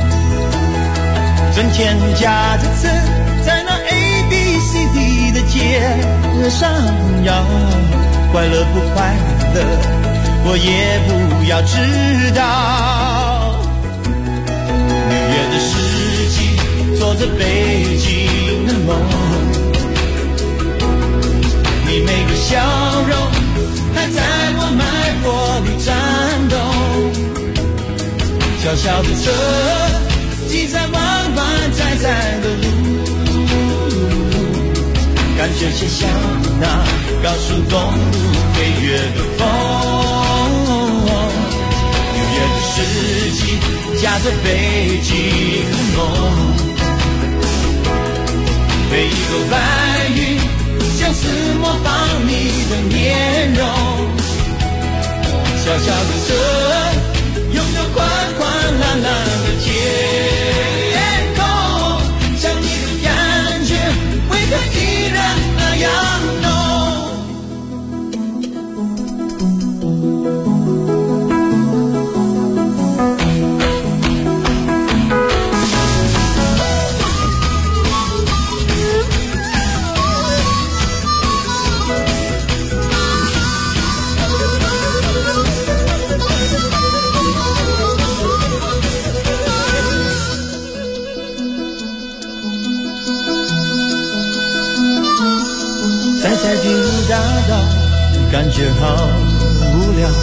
整天驾着车在那 ABCD 的街上摇，快乐不快乐我也不要知道。6月的世纪做着北京的梦，你每个笑容还在我脉搏里颤动，小小的车挤在弯弯窄窄的路，感觉就像那高速公路飞跃的风。6月的世纪夹着北京的梦，每一个白云像是模仿你的面容，小小的车拥有宽宽蓝蓝的天空，想你的感觉为何依然那样浓？在第5大道感觉好无聊，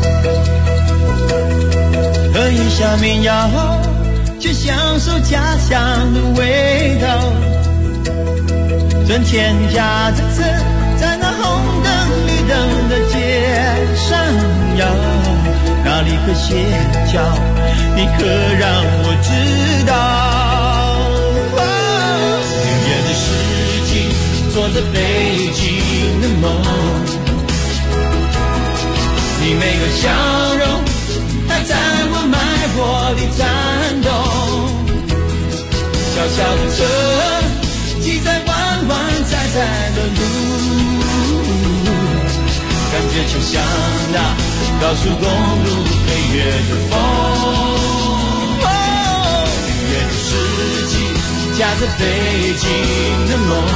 喝一下民谣去享受家乡的味道，整天驾着车在那红灯绿灯的街上摇，哪里可歇脚你可让我知道。6月的世纪做着北京的梦，你每个笑容还在我脉搏里颤动，小小的车挤在弯弯窄窄的路，感觉就像那高速公路飞跃的风。6月的世纪夹着北京的梦，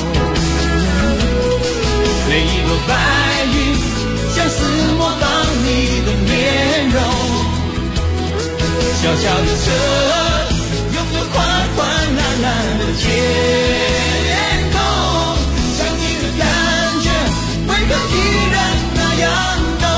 每一朵白云像是模仿你的面容，小小的车拥有宽宽蓝蓝的天空，想你的感觉为何依然那样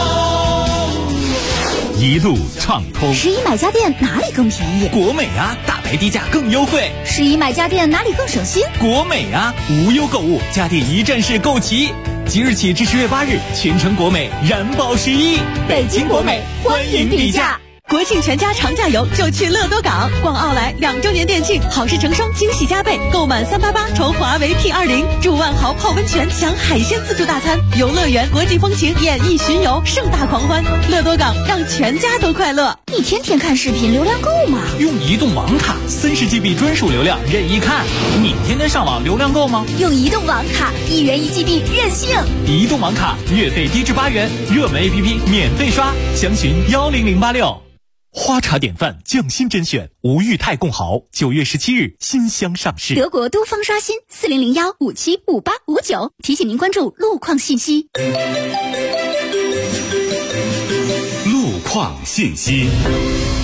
浓？ 一路畅通。 11买家电哪里更便宜？ 国美啊，大白低价更优惠。 11买家电哪里更省心？ 国美啊，无忧购物，家电一站式购齐。即日起至10月8日，全程国美燃爆11， 北京国美欢迎比价。 国庆全家长假游就去乐多港，逛奥莱2周年店庆，好事成双，惊喜加倍。购满388抽华为 P20，住万豪泡温泉，享海鲜自助大餐，游乐园国际风情演艺巡游，盛大狂欢。乐多港让全家都快乐。 你天天看视频，流量够吗？ 用移动网卡30GB 专属流量任意看。你天天上网流量够吗？ 用移动网卡1元1 GB 任性。 移动网卡月费低至8元，热门 APP 免费刷，详询10086。花茶典范匠心甄选吴裕泰共豪9月17日新箱上市。 德国都方刷新4001575859，提醒您关注路况信息。 路况信息。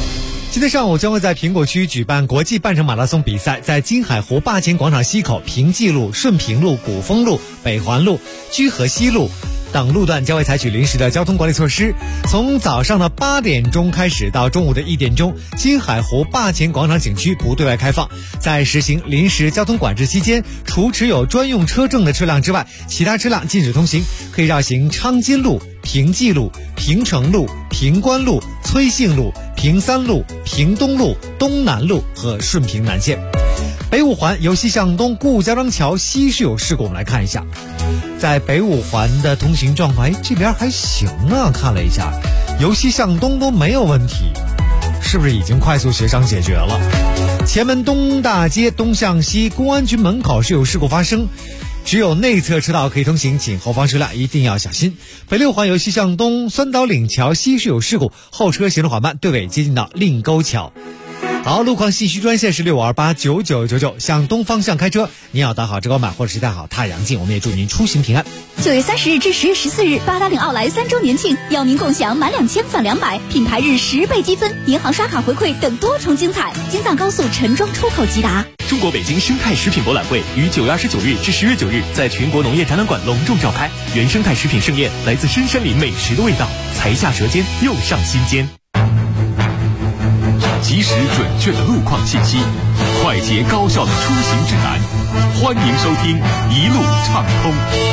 今天上午将会在苹果区举办国际半程马拉松比赛，在金海湖坝前广场西口、平济路、顺平路、古风路、北环路、居河西路等路段将会采取临时的交通管理措施。从早上的8点钟开始到中午的1点钟，金海湖坝前广场景区不对外开放。在实行临时交通管制期间，除持有专用车证的车辆之外，其他车辆禁止通行，可以绕行昌金路、平济路、平城路、平关路、崔姓路、平三路、平东路、东南路和顺平南线。北五环由西向东顾家庄桥西是有事故，我们来看一下。在北五环的通行状况，这边还行啊，看了一下，由西向东都没有问题，是不是已经快速协商解决了？前门东大街东向西公安局门口是有事故发生，只有内侧车道可以通行，请后方车辆一定要小心。北六环由西向东酸岛岭桥西是有事故，后车行驶缓慢，队尾接近到令沟桥。好，路况信息专线是65289999，向东方向开车，您要打好遮光板或者是带好太阳镜，我们也祝您出行平安。 9月30日至10月14日，八达岭奥莱3周年庆，邀您共享满2000返200，品牌日10倍积分，银行刷卡回馈等多重精彩。京藏高速陈庄出口吉达。 中国北京生态食品博览会于9月29日至10月9日在全国农业展览馆隆重召开，原生态食品盛宴，来自深山里美食的味道，才下舌尖又上心间。 及时准确的路况信息，快捷高效的出行指南，欢迎收听一路畅通。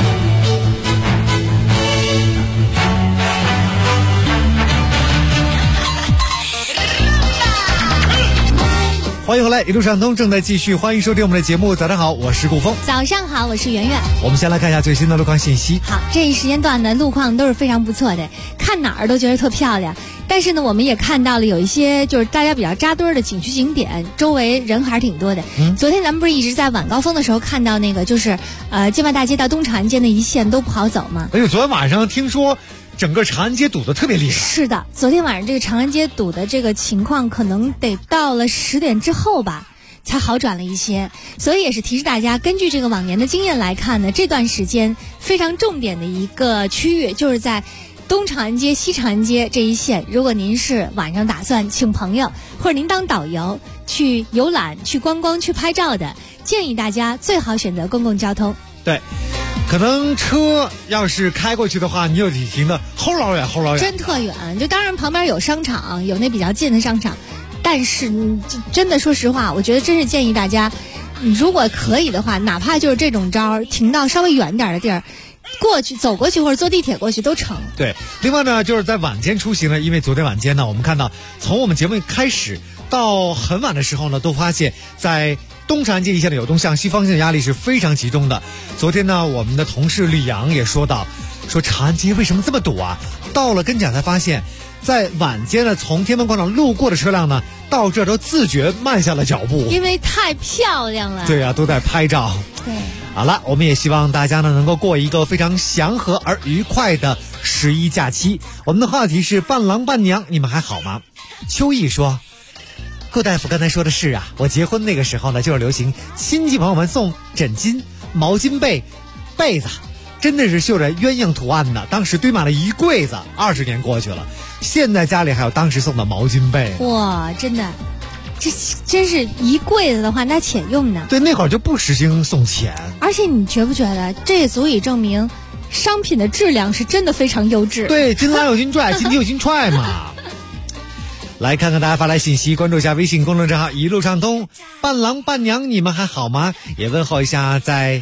欢迎回来，一路畅通正在继续，欢迎收听我们的节目。早上好，我是顾峰。 早上好，我是圆圆。 我们先来看一下最新的路况信息。 好，这一时间段的路况都是非常不错的，看哪儿都觉得特漂亮。但是呢，我们也看到了有一些就是大家比较扎堆的景区景点，周围人还是挺多的。昨天咱们不是一直在晚高峰的时候看到那个就是建外大街到东长安街那一线都不好走吗？ 哎呦，昨天晚上听说整个长安街堵得特别厉害。 是的，昨天晚上这个长安街堵的这个情况可能得到了10点之后吧才好转了一些，所以也是提示大家，根据这个往年的经验来看呢，这段时间非常重点的一个区域就是在东长安街、西长安街这一线。如果您是晚上打算请朋友或者您当导游去游览、去观光、去拍照的，建议大家最好选择公共交通。 对，可能车要是开过去的话，你就得停的齁老远， 真特远。就当然旁边有商场，有那比较近的商场，但是真的说实话，我觉得真是建议大家，如果可以的话，哪怕就是这种招停到稍微远点的地儿，过去走过去或者坐地铁过去都成。 对，另外呢，就是在晚间出行呢，因为昨天晚间呢，我们看到从我们节目开始到很晚的时候呢，都发现在东长安街一线的有东向西方向的压力是非常集中的。昨天呢，我们的同事李阳也说到，说长安街为什么这么堵啊？到了跟前才发现，在晚间呢，从天安门广场路过的车辆呢，到这都自觉慢下了脚步， 因为太漂亮了。 对啊，都在拍照。 对。 好了，我们也希望大家呢能够过一个非常祥和而愉快的11假期。我们的话题是伴郎伴娘，你们还好吗？秋意说，顾大夫刚才说的是啊，我结婚那个时候呢，就是流行亲戚朋友们送枕巾、毛巾被子，真的是绣着鸳鸯图案的，当时堆满了一柜子。20年过去了，现在家里还有当时送的毛巾被。 哇，真的。这真是一柜子的话，那且用呢？ 对，那会儿就不实行送钱。 而且你觉不觉得，这也足以证明商品的质量是真的非常优质？ 对，金来有金拽，金鸡有金踹嘛。来看看大家发来信息，关注一下微信公众账号一路畅通。伴郎伴娘，你们还好吗？也问候一下，在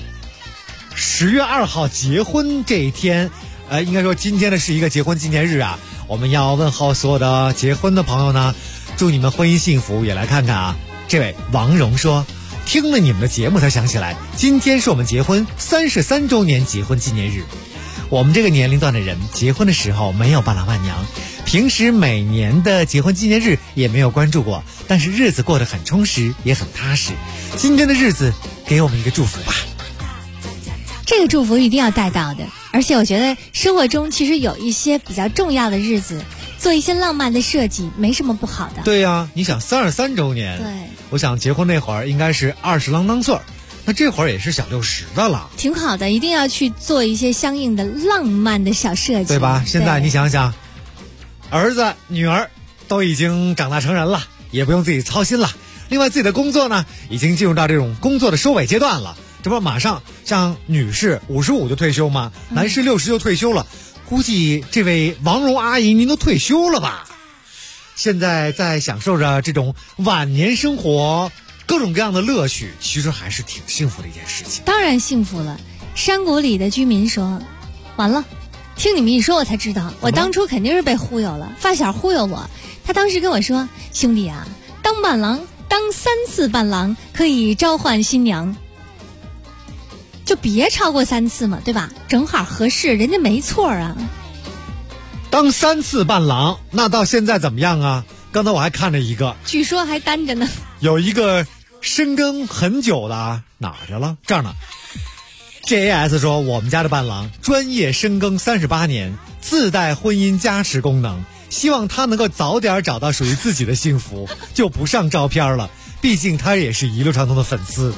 10月2号结婚这一天，应该说今天呢是一个结婚纪念日啊。我们要问候所有的结婚的朋友呢，祝你们婚姻幸福。也来看看啊，这位王蓉说，听了你们的节目才想起来，今天是我们结婚33周年结婚纪念日。我们这个年龄段的人结婚的时候没有伴郎伴娘，平时每年的结婚纪念日也没有关注过，但是日子过得很充实，也很踏实。今天的日子给我们一个祝福吧。 这个祝福一定要带到的，而且我觉得生活中其实有一些比较重要的日子，做一些浪漫的设计没什么不好的。 对呀，你想33周年， 对， 我想结婚那会儿应该是20啷当岁，那这会儿也是小60的了， 挺好的，一定要去做一些相应的浪漫的小设计， 对吧？现在你想想，儿子女儿都已经长大成人了， 也不用自己操心了。另外自己的工作呢，已经进入到这种工作的收尾阶段了，这不马上像女士55就退休吗？男士60就退休了，估计这位王蓉阿姨您都退休了吧？现在在享受着这种晚年生活各种各样的乐趣，其实还是挺幸福的一件事情。 当然幸福了。山谷里的居民说，完了，听你们一说我才知道，我当初肯定是被忽悠了，发小忽悠我。他当时跟我说，兄弟啊，当伴郎当3次伴郎可以召唤新娘，就别超过3次嘛，对吧？正好合适，人家没错啊。 当3次伴郎，那到现在怎么样啊？刚才我还看了一个， 据说还单着呢。 有一个深耕很久的啊，哪儿去了？这儿呢。JAS 说，我们家的伴郎专业深耕38年，自带婚姻加持功能，希望他能够早点找到属于自己的幸福，就不上照片了，毕竟他也是一路畅通的粉丝。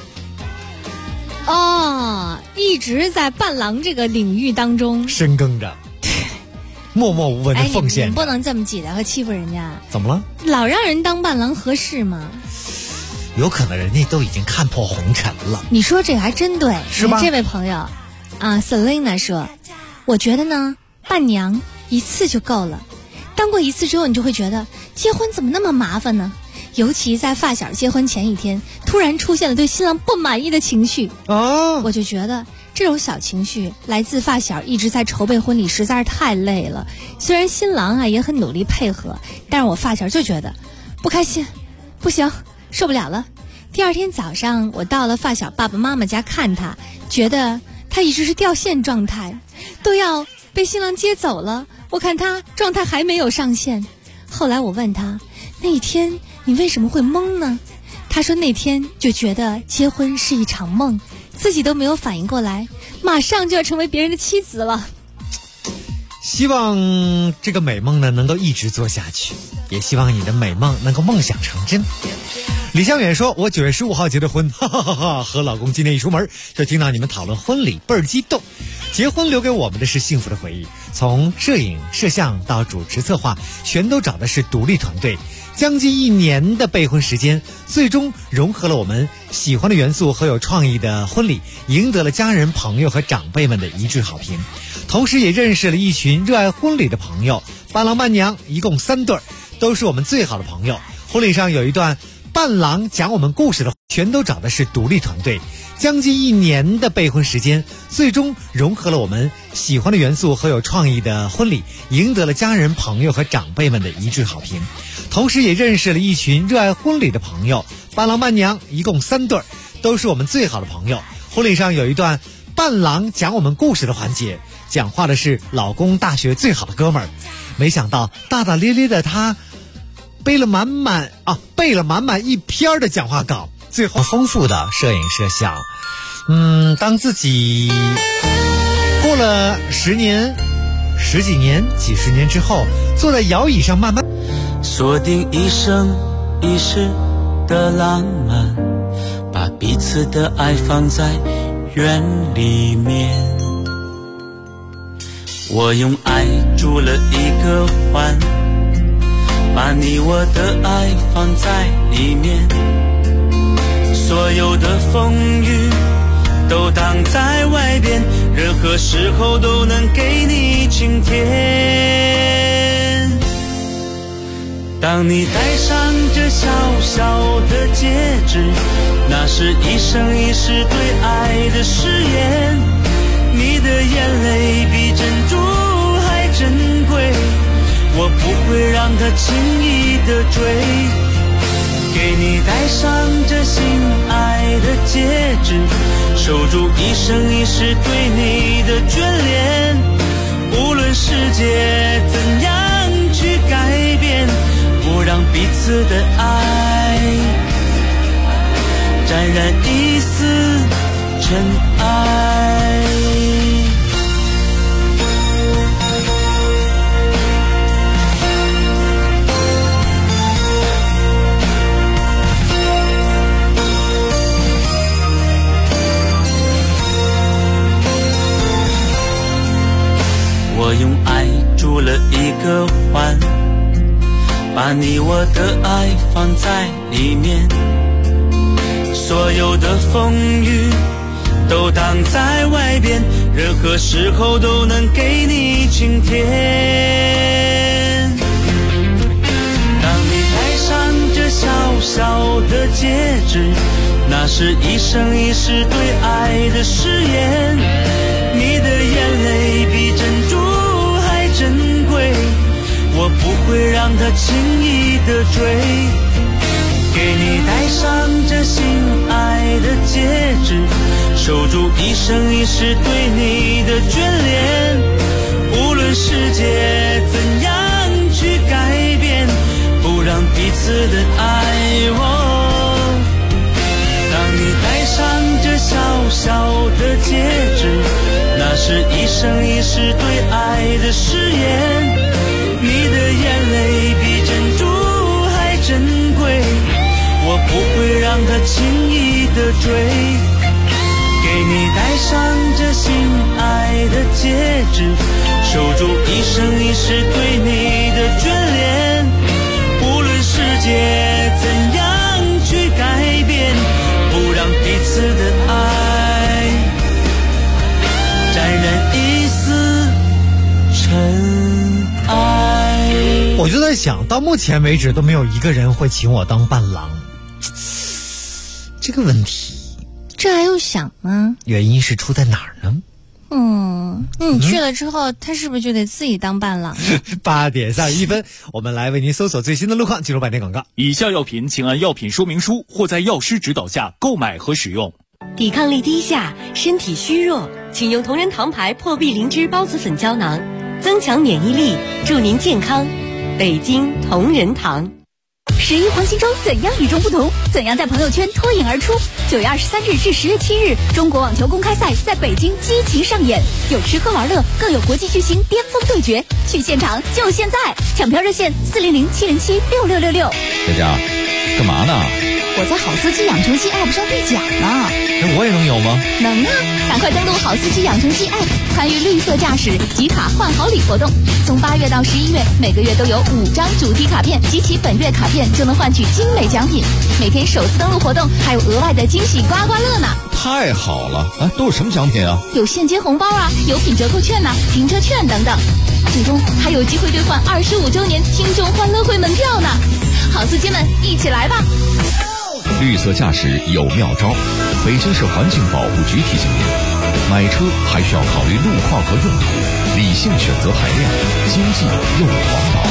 哦，一直在伴郎这个领域当中深耕着，默默无闻的奉献。 你不能这么挤的和欺负人家。 怎么了？ 老让人当伴郎合适吗？ 有可能人家都已经看破红尘了。 你说这个还真对， 是吧？ 这位朋友啊 Selina 说，我觉得呢，伴娘1次就够了，当过1次之后，你就会觉得结婚怎么那么麻烦呢？尤其在发小结婚前一天，突然出现了对新郎不满意的情绪我就觉得这种小情绪来自发小一直在筹备婚礼，实在是太累了。虽然新郎啊也很努力配合，但是我发小就觉得不开心，不行，受不了了。第二天早上，我到了发小爸爸妈妈家看他，觉得他一直是掉线状态，都要被新郎接走了，我看他状态还没有上线。后来我问他，那天你为什么会懵呢？他说那天就觉得结婚是一场梦，自己都没有反应过来，马上就要成为别人的妻子了。 希望这个美梦呢能够一直做下去，也希望你的美梦能够梦想成真。李香远说，我9月15号结的婚，哈哈哈哈，和老公今天一出门就听到你们讨论婚礼，倍儿激动。结婚留给我们的是幸福的回忆，从摄影摄像到主持策划，全都找的是独立团队，将近1年的备婚时间，最终融合了我们喜欢的元素和有创意的婚礼，赢得了家人朋友和长辈们的一致好评。同时也认识了一群热爱婚礼的朋友，伴郎伴娘一共3对，都是我们最好的朋友。婚礼上有一段伴郎讲我们故事的，全都找的是独立团队，将近1年的备婚时间，最终融合了我们喜欢的元素和有创意的婚礼，赢得了家人朋友和长辈们的一致好评。同时也认识了一群热爱婚礼的朋友，伴郎伴娘一共3对，都是我们最好的朋友。婚礼上有一段伴郎讲我们故事的环节，讲话的是老公大学最好的哥们儿，没想到大大咧咧的他背了满满一篇的讲话稿，最后丰富的摄影摄像。当自己过了10年、10几年、几十年之后，坐在摇椅上慢慢锁定一生一世的浪漫，把彼此的爱放在园里面。我用爱筑了一个环，把你我的爱放在里面，所有的风雨都挡在外边，任何时候都能给你晴天。当你戴上这小小的戒指，那是一生一世对爱的誓言。你的眼泪比珍珠还珍贵，我不会让它轻易的坠。给你戴上这心爱的戒指，守住一生一世对你的眷恋。无论世界怎样去改变，不让彼此的爱沾染一丝尘埃。我用爱筑了一个环， 把你我的爱放在里面，所有的风雨都挡在外边，任何时候都能给你晴天。当你戴上这小小的戒指，那是一生一世对爱的誓言。你的眼泪比珍珠还珍贵，我不会让它轻易的坠。给你戴上这心爱的戒指，守住一生一世对你的眷恋。无论世界怎样去改变，不让彼此的爱当你戴上这小小的戒指，那是一生一世对爱的誓言。你的眼泪比珍珠还珍贵，我不会让它轻易的坠。给你戴上这心爱的戒指，守住一生一世对你的眷恋。无论世界怎样去改变，不让彼此的爱沾染一丝尘埃。 我就在想，到目前为止都没有一个人会请我当伴郎，这个问题这还用想吗？ 原因是出在哪儿呢？ 你去了之后，他是不是就得自己当伴郎 ？8点31分，我们来为您搜索最新的路况，进入半点广告。 以下药品请按药品说明书或在药师指导下购买和使用。 抵抗力低下，身体虚弱，请用同仁堂牌破壁灵芝孢子粉胶囊，增强免疫力，助您健康。北京同仁堂。 11黄金周怎样与众不同？怎样在朋友圈脱颖而出？9月23日至10月7日，中国网球公开赛在北京激情上演，有吃喝玩乐，更有国际巨星巅峰对决。去现场就现在！抢票热线400-707-6666。 佳佳，干嘛呢？ 我在好司机养成系 App 上兑奖呢。 那我也能有吗？ 能啊！赶快登录好司机养成系 App， 参与绿色驾驶集卡换好礼活动。从8月到11月，每个月都有5张主题卡片，集齐本月卡片就能换取精美奖品。每天首次登录活动还有额外的惊喜刮刮乐呢！ 太好了啊！都有什么奖品啊？ 有现金红包啊，有品折扣券啊，停车券等等。最终还有机会兑换25周年听众欢乐会门票呢！好司机们，一起来吧！ 绿色驾驶有妙招，北京市环境保护局提醒您：买车还需要考虑路况和用途，理性选择排量，经济又环保。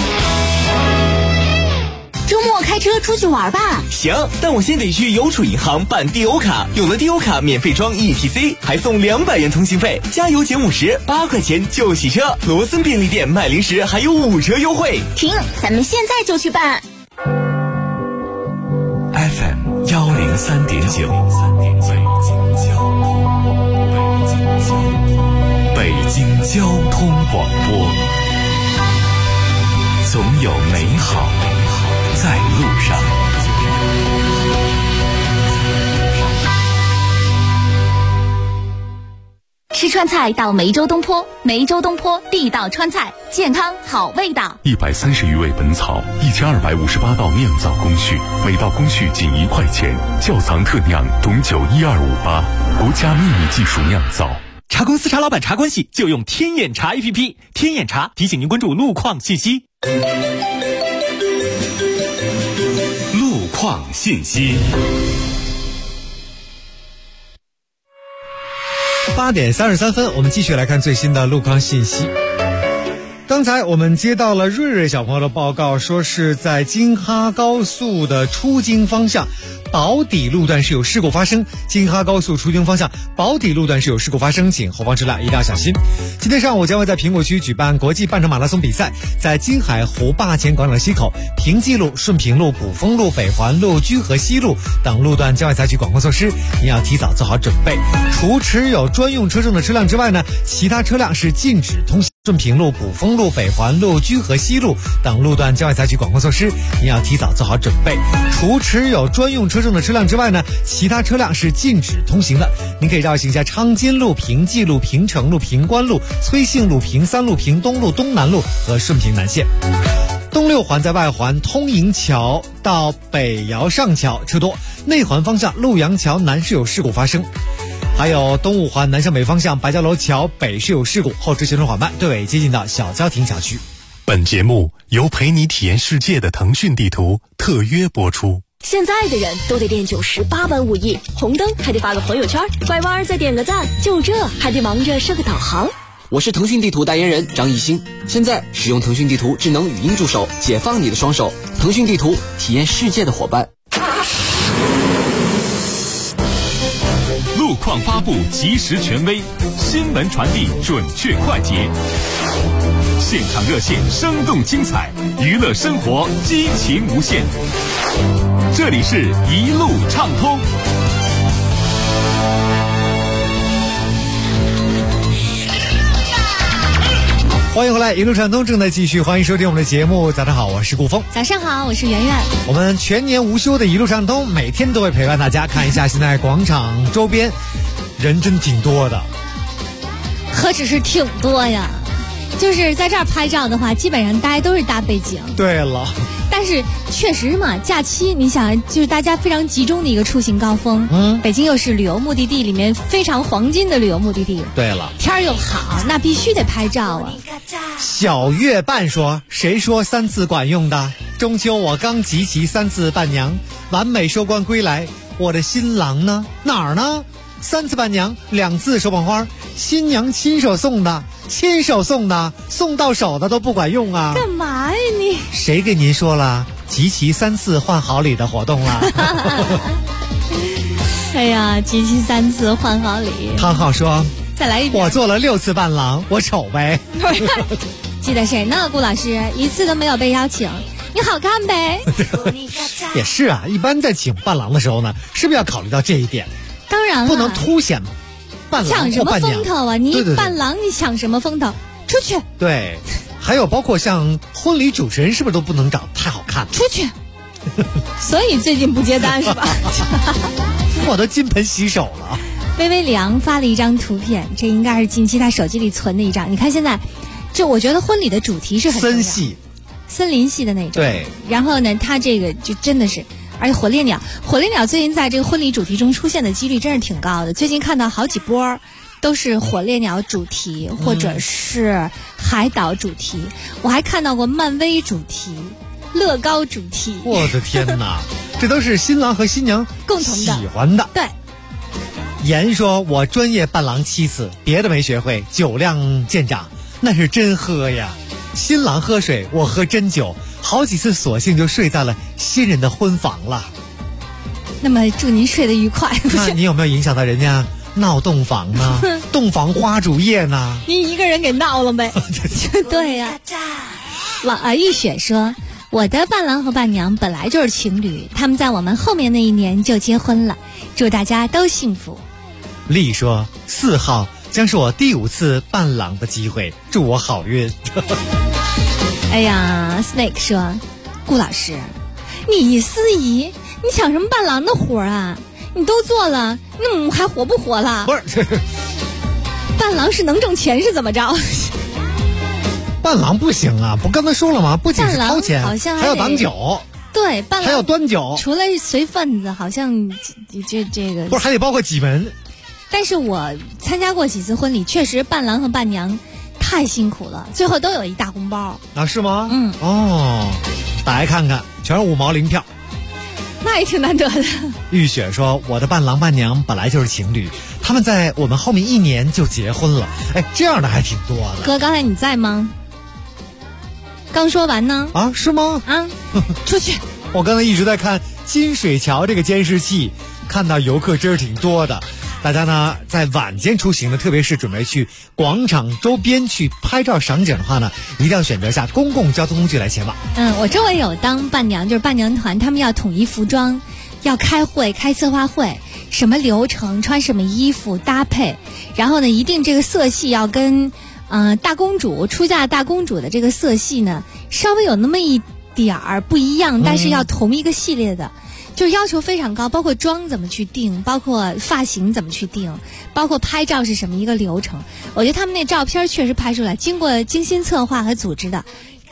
周末开车出去玩吧。 行，但我先得去邮储银行办地欧卡，有了地欧卡免费装 ETC， 还送200元通信费，加油减50，8块钱就洗车。罗森便利店卖零食还有5折优惠。 停，咱们现在就去办。 FM 103.9，北京交通广播，总有美好在路上。 吃川菜到梅州东坡，梅州东坡地道川菜，健康好味道。 130余味本草，1258道酿造工序，每道工序仅1块钱，窖藏特酿董酒12588，国家秘密技术酿造。 茶公司茶老板茶关系就用天眼茶 APP， 天眼茶提醒您关注路况信息。 路况信息。 8点33分，我们继续来看最新的路况信息。刚才我们接到了瑞瑞小朋友的报告，说是在京哈高速的出京方向宝坻路段是有事故发生，京哈高速出京方向宝坻路段是有事故发生，请后方车辆一定要小心。今天上午将会在苹果区举办国际半程马拉松比赛，在金海湖坝前广场西口、平济路、顺平路、卜峰路、北环路、居河西路等路段将会采取管控措施，您要提早做好准备。除持有专用车证的车辆之外呢，其他车辆是禁止通行。顺平路、卜峰路、北环路、居河西路等路段将会采取管控措施，您要提早做好准备。除持有专用车证的车辆之外呢，其他车辆是禁止通行的。您可以绕行一下昌金路、平济路、平城路、平关路、崔姓路、平三路、平东路、东南路和顺平南线。 东六环在外环通营桥到北窑上桥车多，内环方向陆阳桥南是有事故发生。还有东五环南向北方向白蕉楼桥北是有事故，后置行车缓慢，队尾接近到小交亭小区。 本节目由陪你体验世界的腾讯地图特约播出。 现在的人都得练98般武艺，红灯还得发个朋友圈，拐弯再点个赞，就这还得忙着设个导航。 我是腾讯地图代言人张艺兴，现在使用腾讯地图智能语音助手，解放你的双手。腾讯地图，体验世界的伙伴。 路况发布及时权威，新闻传递准确快捷，现场热线生动精彩，娱乐生活激情无限。这里是一路畅通。 欢迎回来，一路畅通正在继续，欢迎收听我们的节目。早上好，我是顾峰。 早上好，我是圆圆。 我们全年无休的一路畅通，每天都会陪伴大家。看一下现在广场周边人真挺多的， 何止是挺多呀，就是在这儿拍照的话，基本上大家都是大背景。 对了， 但是确实嘛，假期你想，就是大家非常集中的一个出行高峰。北京又是旅游目的地里面非常黄金的旅游目的地。 对了， 天儿又好，那必须得拍照啊。 小月半说：“谁说3次管用的？中秋我刚集齐3次伴娘，完美收官归来，我的新郎呢？哪儿呢？3次伴娘，2次手捧花，新娘亲手送的，送到手的都不管用啊！ 干嘛呀你？ 谁给您说了集齐3次换好礼的活动了？ 哎呀，集齐3次换好礼。 汤浩说。” 再来一遍， 我做了6次伴郎，我丑呗。 记得谁呢？顾老师1次都没有被邀请，你好看呗。 也是啊，一般在请伴郎的时候呢，是不是要考虑到这一点？ 当然了， 不能凸显伴郎或伴娘。 抢什么风头啊？你伴郎你抢什么风头？出去。 对，还有包括像婚礼主持人，是不是都不能长太好看？ 出去。所以最近不接单是吧？ 我都金盆洗手了。 微微凉发了一张图片，这应该是近期他手机里存的一张。你看现在，就我觉得婚礼的主题是很森系、 森林系的那种。 对。 然后呢，他这个就真的是，而且火烈鸟最近在这个婚礼主题中出现的几率真是挺高的。最近看到好几波都是火烈鸟主题，或者是海岛主题。我还看到过漫威主题、乐高主题。 我的天哪，这都是新郎和新娘共同的喜欢的。 对。 言说：“我专业伴郎7次，别的没学会，酒量见长，那是真喝呀。新郎喝水，我喝真酒，好几次索性就睡在了新人的婚房了。” 那么祝您睡得愉快。 那你有没有影响到人家闹洞房呢？洞房花烛夜呢？ 您一个人给闹了呗？对呀。玉雪说：“我的伴郎和伴娘本来就是情侣，他们在我们后面那一年就结婚了，祝大家都幸福。” 丽说：“4号将是我第5次伴郎的机会，祝我好运。” 哎呀 ，Snake 说：“顾老师，你司仪，你抢什么伴郎的活啊？你都做了，那还活不活了？” 不是， 伴郎是能挣钱是怎么着？ 伴郎不行啊！不刚才说了吗？不仅是掏钱， 好像还要挡酒。 对，伴郎还要端酒， 除了随份子，好像这个不是还得包括几门。 但是我参加过几次婚礼，确实伴郎和伴娘太辛苦了，最后都有一大红包啊？是吗？ 哦， 打开看看，全是5毛零票， 那也挺难得的。 玉雪说：“我的伴郎伴娘本来就是情侣，他们在我们后面1年就结婚了。”哎，这样的还挺多的。 哥，刚才你在吗？刚说完呢。 啊，是吗？ 啊，出去。 我刚才一直在看金水桥这个监视器，看到游客真是挺多的。大家呢在晚间出行呢，特别是准备去广场周边去拍照赏景的话呢，一定要选择下公共交通工具来前往。 我周围有当伴娘，就是伴娘团，他们要统一服装，要开会开策划会，什么流程，穿什么衣服搭配，然后呢一定这个色系要跟大公主出嫁大公主的这个色系呢稍微有那么一点儿不一样，但是要同一个系列的。就是要求非常高，包括妆怎么去定，包括发型怎么去定，包括拍照是什么一个流程。我觉得他们那照片确实拍出来经过精心策划和组织的，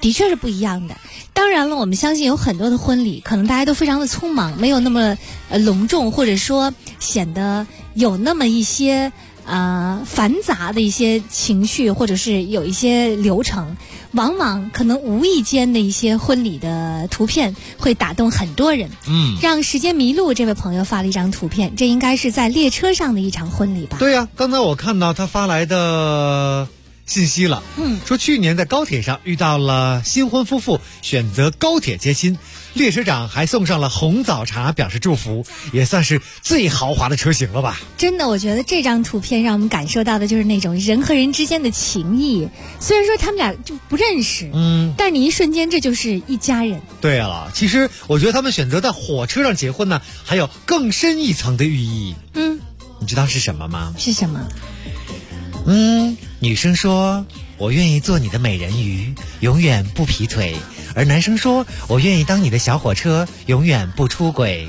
的确是不一样的。当然了，我们相信有很多的婚礼，可能大家都非常的匆忙，没有那么隆重，或者说显得有那么一些繁杂的一些情绪，或者是有一些流程，往往可能无意间的一些婚礼的图片会打动很多人。让时间迷路这位朋友发了一张图片，这应该是在列车上的一场婚礼吧？ 对呀，刚才我看到他发来的信息了，说去年在高铁上遇到了新婚夫妇，选择高铁接亲，列车长还送上了红枣茶表示祝福，也算是最豪华的车型了吧。 真的，我觉得这张图片让我们感受到的就是那种人和人之间的情谊，虽然说他们俩就不认识，但你一瞬间这就是一家人。 对了，其实我觉得他们选择在火车上结婚呢，还有更深一层的寓意。你知道是什么吗？ 是什么？ 女生说我愿意做你的美人鱼，永远不劈腿，而男生说我愿意当你的小火车，永远不出轨。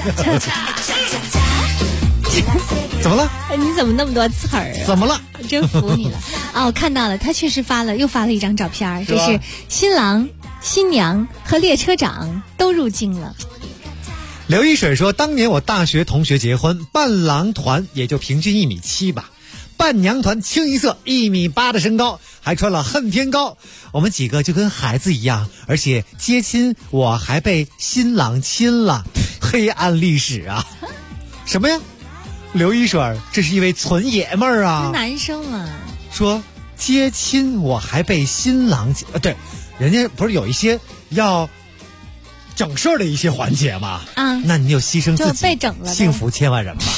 怎么了？ 你怎么那么多词儿啊？ 怎么了？ 真服你了。我看到了，他确实又发了一张照片，这是新郎新娘和列车长都入境了。 刘一水说，当年我大学同学结婚，伴郎团也就平均1.7米吧，伴娘团清一色1.8米的身高，还穿了恨天高，我们几个就跟孩子一样，而且接亲我还被新郎亲了，黑暗历史啊！什么呀？刘一水，这是一位纯爷们儿啊！ 男生嘛， 说接亲我还被新郎亲，对，人家不是有一些要整事儿的一些环节吗？那你就牺牲自己， 就被整了， 幸福千万人吧。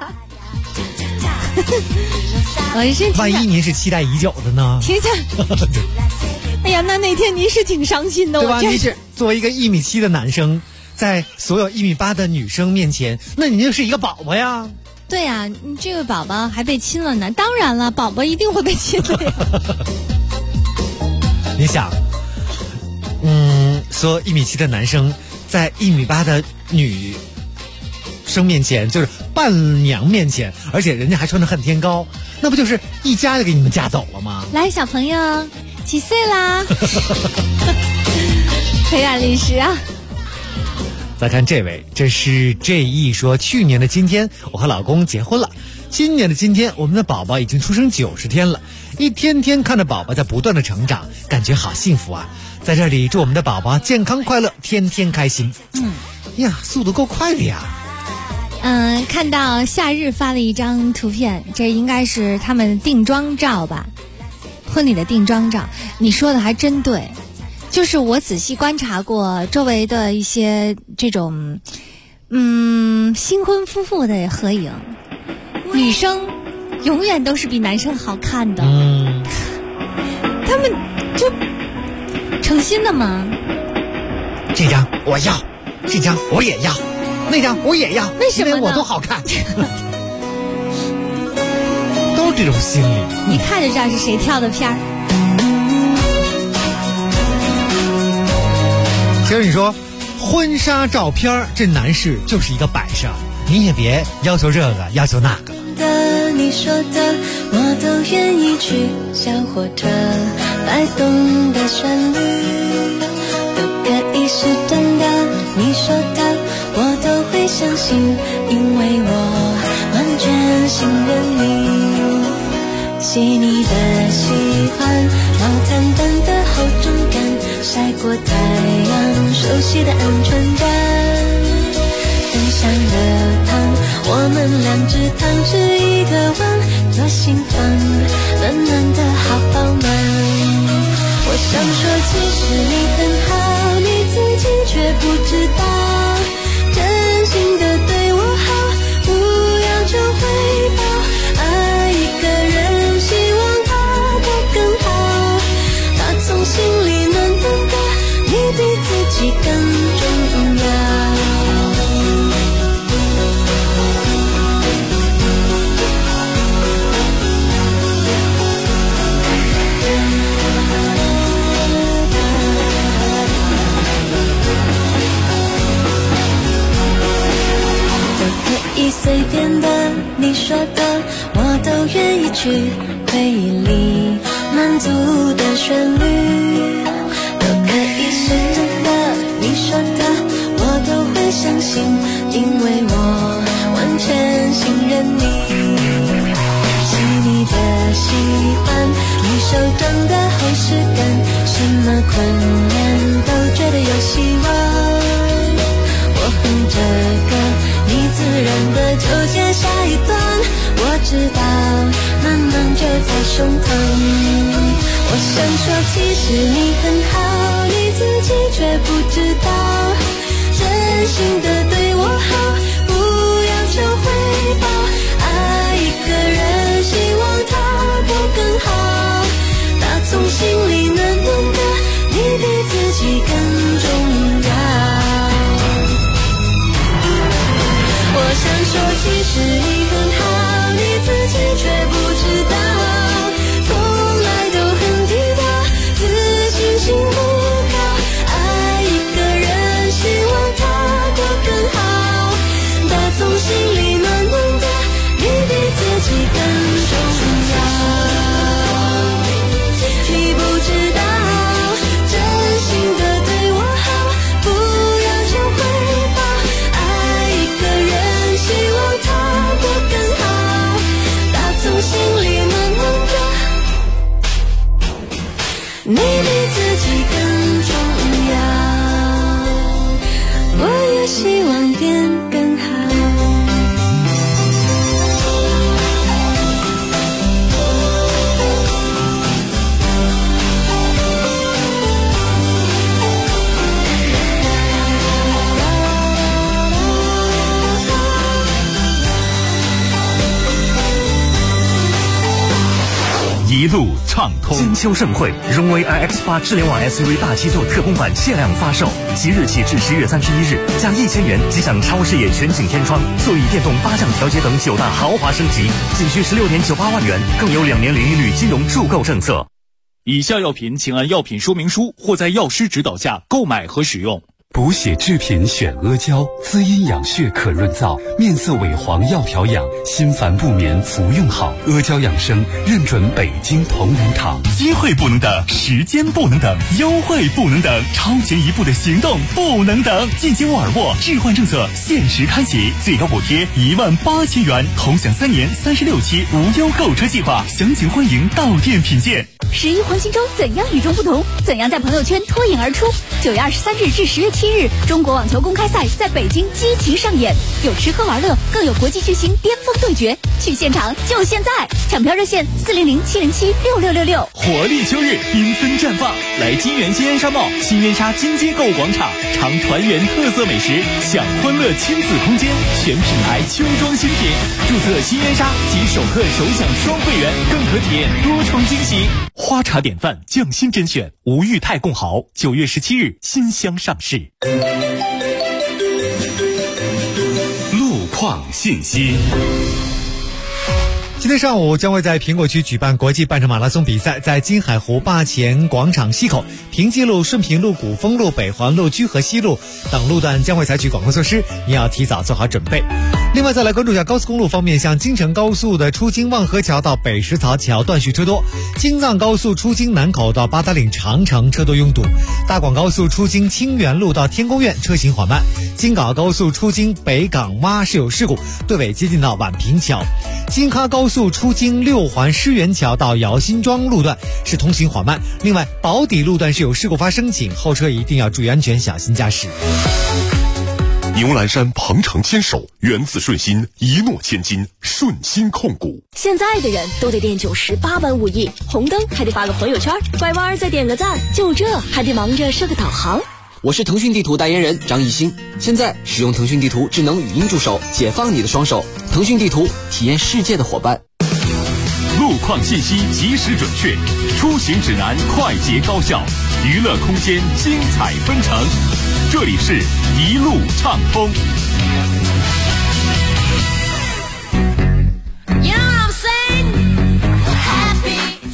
万一您是期待已久的呢？ 听着，哎呀，那天您是挺伤心的， 对吧？您是作为一个1.7米的男生，在所有1.8米的女生面前，那你就是一个宝宝呀。 对呀，你这个宝宝还被亲了呢。当然了，宝宝一定会被亲的呀。 你想，说1.7米的男生在1.8米的女生面前，就是伴娘面前，而且人家还穿着恨天高，那不就是一家就给你们嫁走了吗？ 来，小朋友几岁啦？黑暗历史啊！ 再看这位，这是 JE 说，去年的今天我和老公结婚了，今年的今天我们的宝宝已经出生90天了，一天天看着宝宝在不断的成长，感觉好幸福啊！在这里祝我们的宝宝健康快乐，天天开心。呀，速度够快的呀。 看到夏日发了一张图片，这应该是他们定妆照吧，婚礼的定妆照。你说的还真对，就是我仔细观察过周围的一些这种新婚夫妇的合影，女生永远都是比男生好看的。他们就诚心的吗？ 这张我要，这张我也要，那张我也要， 为什么呢？ 因为我都好看。都是这种心理， 你看就知道是谁挑的片儿。 其实你说婚纱照片，这男士就是一个摆设，你也别要求这个要求那个。 你说的我都愿意去，小火车摆动的旋律都可以是真的，你说的我都会相信，因为我完全信任你。细腻的喜欢，毛毯般的厚重感，晒过太阳熟悉的安全感，分享的糖，我们两只糖吃一个碗，做心房，暖暖的好饱满。我想说其实你很好，你自己却不知道，真心的对我好，不要求回报，爱一个人希望他的更好，他从心里暖暖的，你比自己更重要。随便的，你说的，我都愿意去。回忆里满足的旋律，都的，你说的，我都会相信，因为我完全信任你。细腻的喜欢，你手掌的厚实感，什么困难都觉得有希望。我哼着歌，你自然的就接下一段，我知道慢慢就在胸膛。我想说其实你很好，你自己却不知道，真心的对我好，不要求回报，爱一个人希望他过更好，打从心里暖暖的，你比自己更重要。我想说其实你很好，你自己却不知道，从来都很低调，自信心不高，爱一个人希望他过更好，打从心里暖暖的，你比自己更重要。你不知道真心的对我好，不要求回报，爱一个人希望他过更好，打从心里暖暖的，你比自己更重要，我也希望变更好。 一路畅通，金秋盛会，荣威 iX8 智联网 SUV 大七座特供版限量发售，即日起至10月31日，加1000元即享超视野全景天窗、座椅电动8降调节等9大豪华升级，仅需16.98万元，更有2年零利率金融助购政策。 以下药品请按药品说明书或在药师指导下购买和使用。 补血制品选阿胶，滋阴养血可润燥，面色萎黄要调养，心烦不眠服用好。阿胶养生认准北京同仁堂。 机会不能等，时间不能等，优惠不能等，超前一步的行动不能等。进京沃尔沃置换政策限时开启，最高补贴18000元，同享3年36期无忧购车计划，详情欢迎到店品鉴。 11环形中怎样与众不同？怎样在朋友圈脱颖而出？9月23日至10月7日，中国网球公开赛在北京激情上演，有吃喝玩乐，更有国际巨星巅峰对决。去现场就现在！抢票热线400-707-6666。 活力秋日，缤纷绽放，来金源新源沙贸、新源沙金街购物广场，尝团圆特色美食，享欢乐亲子空间，全品牌秋装新品。注册新源沙即首客首享双会员，更可体验多重惊喜。花茶典范匠心甄选，吴裕泰贡豪，9月17日新箱上市。 路况信息。 今天上午将会在苹果区举办国际半程马拉松比赛，在金海湖坝前广场西口、平济路、顺平路、古风路、北环路、居河西路等路段将会采取管控措施，你要提早做好准备。另外再来关注一下高速公路方面，像京承高速的出京望河桥到北石槽桥断续车多，京藏高速出京南口到八达岭长城车多拥堵，大广高速出京清源路到天宫苑车行缓慢，京港高速出京北港洼是有事故，队尾接近到宛平桥，京哈高速出京六环狮园桥到姚辛庄路段是通行缓慢，另外宝坻路段是有事故发生，请后车一定要注意安全，小心驾驶。 牛栏山鹏程牵手，源自顺心，一诺千金，顺心控股。 现在的人都得练98般武艺，红灯还得发个朋友圈，拐弯再点个赞，就这还得忙着设个导航。 我是腾讯地图代言人张艺兴，现在使用腾讯地图智能语音助手，解放你的双手。腾讯地图，体验世界的伙伴。 路况信息及时准确，出行指南快捷高效，娱乐空间精彩纷呈。这里是一路畅通。 欢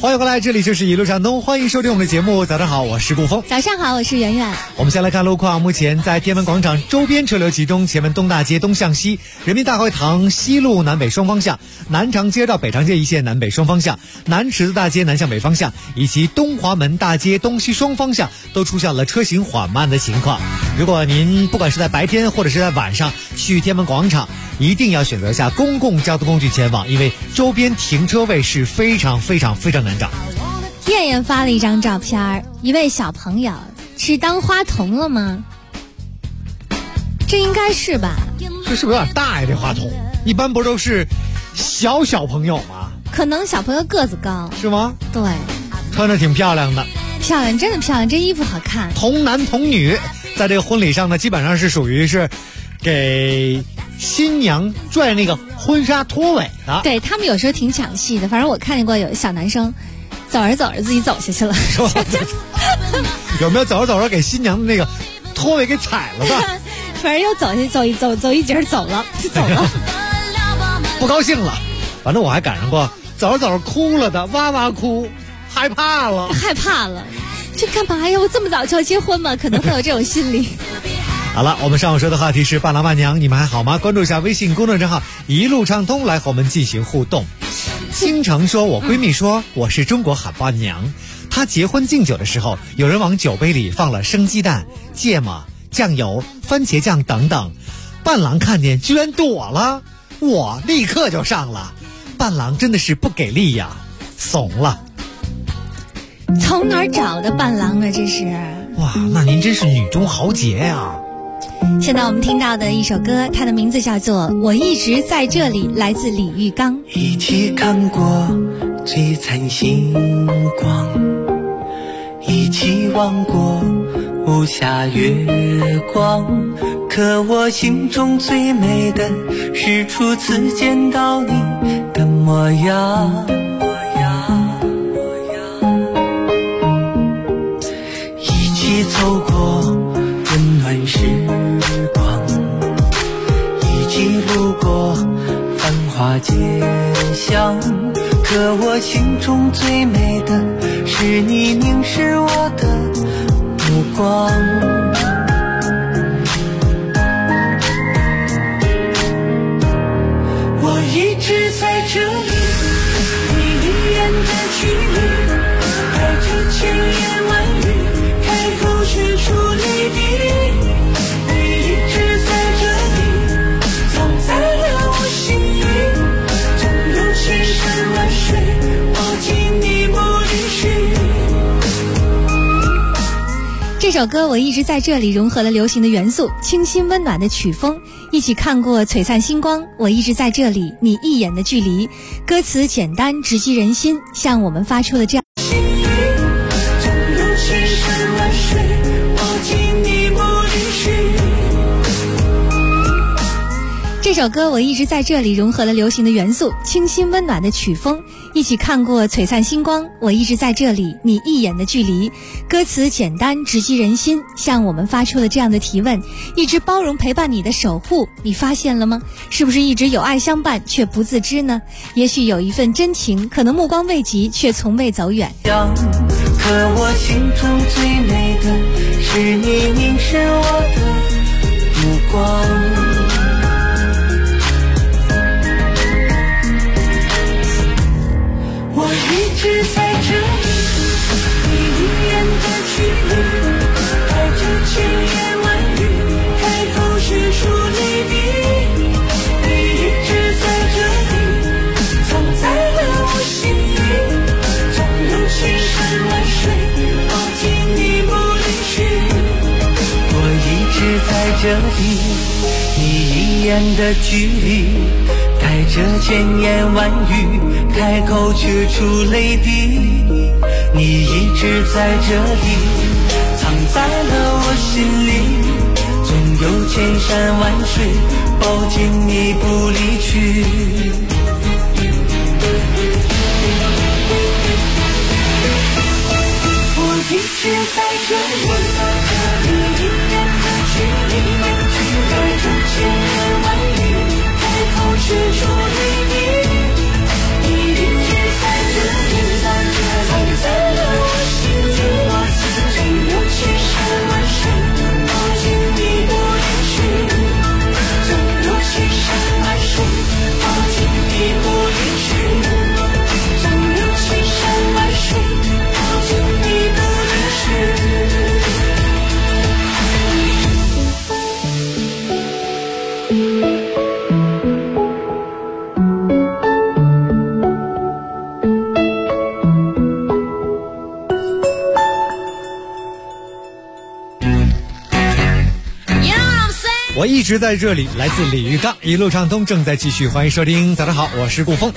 欢迎回来，这里就是一路畅通，欢迎收听我们的节目。早上好，我是顾峰。 早上好，我是圆圆。 我们先来看路况，目前在天安门广场周边车流集中，前门东大街东向西、人民大会堂西路南北双方向、南长街到北长街一线南北双方向、南池子大街南向北方向以及东华门大街东西双方向都出现了车行缓慢的情况。如果您不管是在白天或者是在晚上去天安门广场，一定要选择下公共交通工具前往，因为周边停车位是非常难找。 燕燕发了一张照片，一位小朋友是当花童了吗？这应该是吧？ 这是不是有点大呀？这话筒一般不都是小朋友吗？ 可能小朋友个子高， 是吗？ 对， 穿着挺漂亮的， 漂亮，真的漂亮，这衣服好看。 童男童女，在这个婚礼上呢，基本上是属于是给新娘拽那个婚纱拖尾的。 对，他们有时候挺抢戏的，反正我看见过有小男生走着走着自己走下去了。 有没有走着走着给新娘的那个拖尾给踩了的？ 反正又走一截走了， 不高兴了。反正我还赶上过走着走着哭了的，哇哇哭，害怕了。 这干嘛呀？我这么早就要结婚吗？可能会有这种心理。 好了，我们上午说的话题是伴郎伴娘，你们还好吗？关注一下微信公众账号一路畅通，来和我们进行互动。倾城说，我闺蜜说我是中国好伴娘，她结婚敬酒的时候，有人往酒杯里放了生鸡蛋、芥末、酱油、番茄酱等等，伴郎看见居然躲了，我立刻就上了。伴郎真的是不给力呀，怂了。 从哪儿找的伴郎啊？这是哇，那您真是女中豪杰呀。 现在我们听到的一首歌，它的名字叫做《我一直在这里》，来自李玉刚。 一起看过璀璨星光，一起望过无暇月光，可我心中最美的是初次见到你的模样。一起走过温暖时光，一起路过繁华街巷，可我心中最美的是你凝视我的目光。我一直在这里，你一眼的距离，带着千言万语，开口却出泪滴。你一直在这里，藏在了我心里，总有千山万水抱紧你不离去。 这首歌《我一直在这里》融合了流行的元素，清新温暖的曲风，一起看过璀璨星光，我一直在这里，你一眼的距离，歌词简单直击人心，向我们发出了这样这首歌《我一直在这里》融合了流行的元素，清新温暖的曲风，一起看过璀璨星光，我一直在这里，你一眼的距离，歌词简单直击人心，向我们发出了这样的提问：一直包容陪伴你的守护，你发现了吗？是不是一直有爱相伴却不自知呢？也许有一份真情，可能目光未及，却从未走远。 可我心中最美的是你凝视我的目光。我一直在这里，你一眼的距离，带着千言万语，开口却出泪滴。你一直在这里，藏在了我心里，总有千山万水抱紧你不离去。我一直在这里，你一眼的距离，带着千言万语，开口却出泪滴。你一直在这里，藏在了我心里，总有千山万水抱紧你不离去。我一直在这里，你一眼的距离，带着千言万语，开口却出泪滴。你一直在这里， 一直在这里，来自李玉刚，一路畅通正在继续，欢迎收听。早上好，我是顾峰。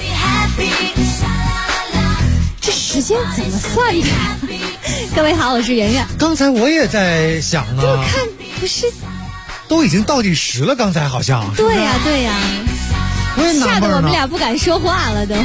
这时间怎么算的？各位好，我是圆圆。 刚才我也在想啊， 我看不是都已经倒计时了，刚才好像。 对呀、对呀、 我也纳闷呢， 吓得我们俩不敢说话了都。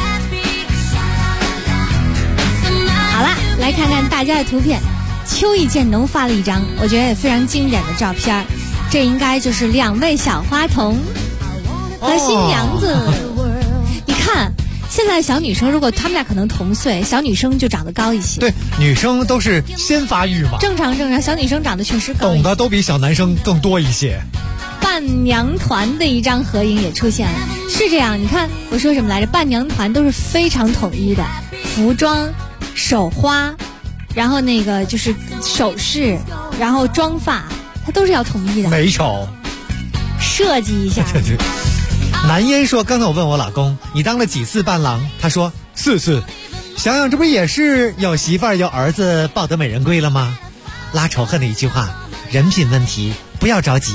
好了，来看看大家的图片。邱意建农发了一张我觉得也非常经典的照片，这应该就是2位小花童和新娘子。你看现在小女生如果她们俩可能同岁，小女生就长得高一些。 对，女生都是先发育嘛。 正常，小女生长得确实高一些， 懂得都比小男生更多一些。 伴娘团的一张合影也出现了，是这样。你看我说什么来着？伴娘团都是非常统一的，服装、手花，然后那个就是首饰，然后妆发，它都是要统一的。 美丑， 设计一下。 对。南烟说，刚才我问我老公，你当了几次伴郎？他说4次。想想这不也是有媳妇儿有儿子抱得美人归了吗？拉仇恨的一句话，人品问题，不要着急。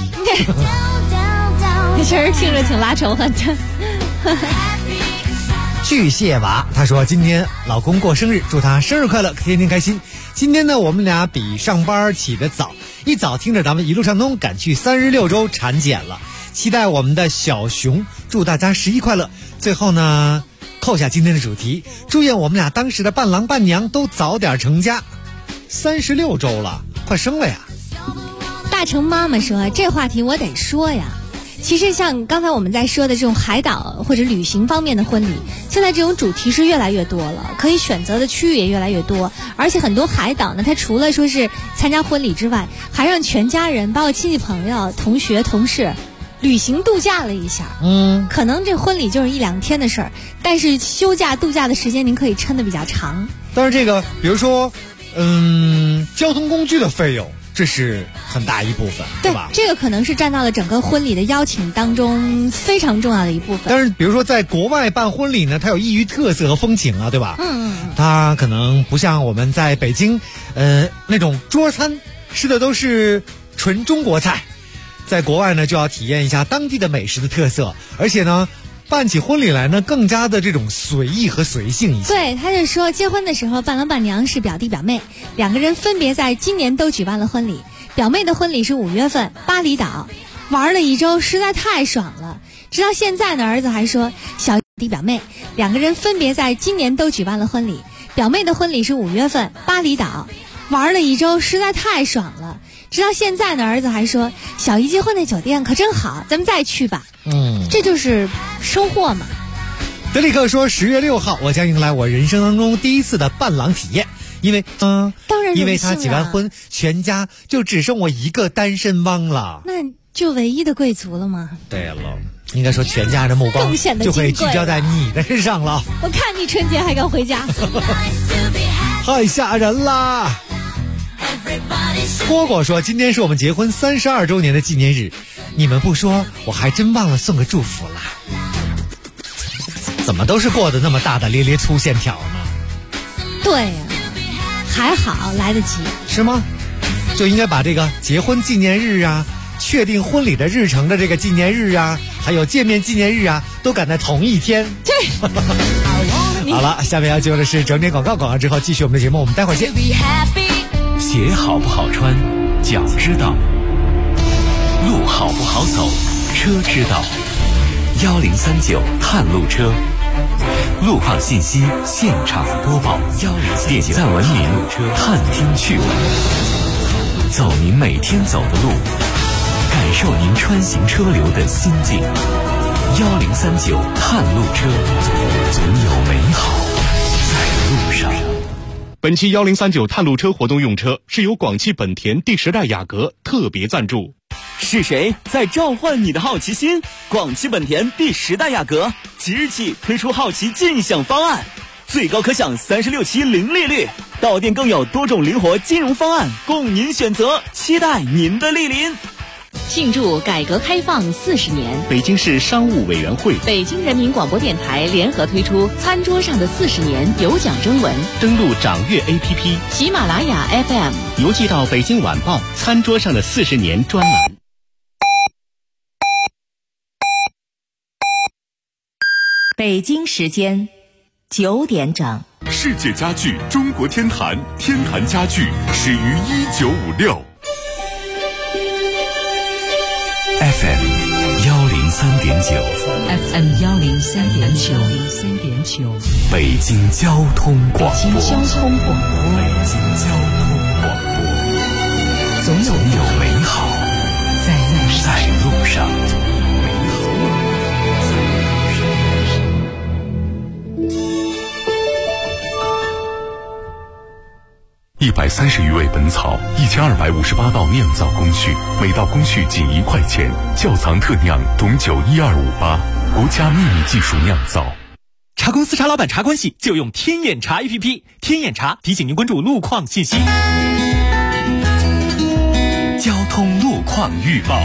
这确实听着挺拉仇恨的。 巨蟹娃他说，今天老公过生日，祝他生日快乐，天天开心。今天呢，我们俩比上班起得早，一早听着咱们一路畅通，赶去36周产检了，期待我们的小熊，祝大家11快乐。最后呢，扣下今天的主题，祝愿我们俩当时的伴郎伴娘都早点成家。36周了，快生了呀。 大成妈妈说，这话题我得说呀。其实像刚才我们在说的这种海岛或者旅行方面的婚礼，现在这种主题是越来越多了，可以选择的区域也越来越多，而且很多海岛呢，它除了说是参加婚礼之外，还让全家人包括亲戚朋友同学同事旅行度假了一下。可能这婚礼就是1-2天的事儿，但是休假度假的时间您可以抻得比较长。 但是这个比如说交通工具的费用，这是很大一部分，对吧？ 这个可能是占到了整个婚礼的邀请当中非常重要的一部分。 但是比如说在国外办婚礼呢，它有异域特色和风情啊，对吧？它可能不像我们在北京那种桌餐吃的都是纯中国菜，在国外呢就要体验一下当地的美食的特色，而且呢办起婚礼来呢更加的这种随意和随性一些。 对，他就说结婚的时候伴郎伴娘是表弟表妹，2个人分别在今年都举办了婚礼。表妹的婚礼是5月份巴厘岛，玩了1周实在太爽了，直到现在呢儿子还说小弟表妹2个人分别在今年都举办了婚礼。表妹的婚礼是5月份巴厘岛，玩了1周实在太爽了，直到现在呢儿子还说小姨结婚那酒店可真好，咱们再去吧。这就是收获嘛。 德里克说10月6号我将迎来我人生当中第一次的伴郎体验，因为当然因为他结完婚，全家就只剩我一个单身汪了， 那就唯一的贵族了吗？ 对了，应该说全家人的目光就会聚焦在你的身上了。 我看你春节还敢回家。 太吓人啦。蝈蝈说，今天是我们结婚32周年的纪念日，你们不说我还真忘了送个祝福啦。怎么都是过得那么大的咧咧粗线条呢？ 对呀，还好来得及。 是吗？就应该把这个结婚纪念日啊，确定婚礼的日程的这个纪念日啊，还有见面纪念日啊，都赶在同一天。 对。 好了，下面要接的是整点广告，广告之后继续我们的节目，我们待会儿见。 鞋好不好穿，脚知道；路好不好走，车知道。1039探路车，路况信息现场播报。点赞文明，探听趣闻，走您每天走的路，感受您穿行车流的心境。1039探路车，总有美好在路上。 本期1039探路车活动用车是由广汽本田第10代雅阁特别赞助。 是谁在召唤你的好奇心？广汽本田第10代雅阁即日起推出好奇尽享方案，最高可享36期零利率，到店更有多种灵活金融方案供您选择，期待您的莅临。 庆祝改革开放40年， 北京市商务委员会、 北京人民广播电台联合推出餐桌上的40年有奖征文， 登录掌阅 APP、 喜马拉雅 FM， 邮寄到北京晚报餐桌上的40年专栏。 北京时间9点整。 世界家具中国天坛，天坛家具始于1956。 FM 103.9 FM 103.9 北京交通广播。总有美好在路上。 130余味本草，1258道酿造工序，每道工序仅1块钱。窖藏特酿董酒12588，国家秘密技术酿造。 茶公司茶老板茶关系就用天眼茶 APP， 天眼茶提醒您关注路况信息。交通路况预报。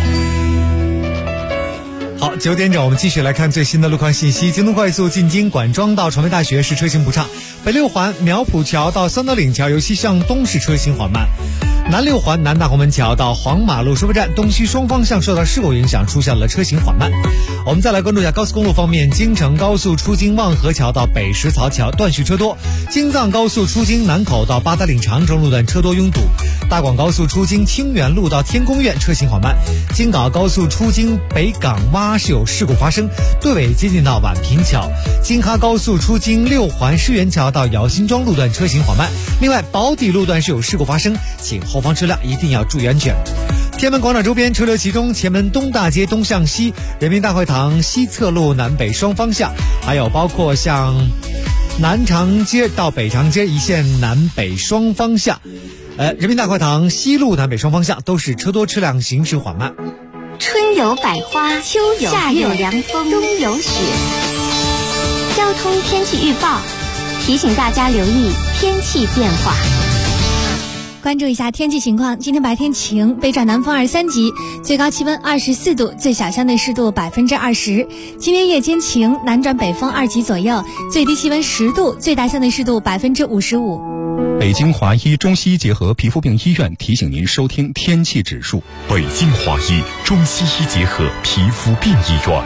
好，9点整，我们继续来看最新的路况信息。京东快速进京管庄到传媒大学是车行不畅，北六环苗圃桥到三德岭桥由西向东是车行缓慢，南六环南大红门桥到黄马路收费站东西双方向受到事故影响，出现了车行缓慢。我们再来关注一下高速公路方面，京承高速出京望河桥到北石槽桥断续车多，京藏高速出京南口到八达岭长城路段车多拥堵，大广高速出京清源路到天宫苑车行缓慢，京港高速出京北港洼是有事故发生，队尾接近到宛平桥，京哈高速出京六环狮园桥到姚辛庄路段车行缓慢。另外宝坻路段是有事故发生，请后方车辆一定要注意安全。天安门广场周边车流集中，前门东大街东向西，人民大会堂西侧路南北双方向，还有包括像南长街到北长街一线南北双方向，人民大会堂西路南北双方向都是车多车辆行驶缓慢。 春有百花，秋有夏有凉风，冬有雪。交通天气预报提醒大家留意天气变化。 关注一下天气情况，今天白天晴，北转南风2、3级，最高气温24度，最小相对湿度20%。今天夜间晴，南转北风2级左右，最低气温10度，最大相对湿度55%。 北京华医中西医结合皮肤病医院提醒您收听天气指数。 北京华医中西医结合皮肤病医院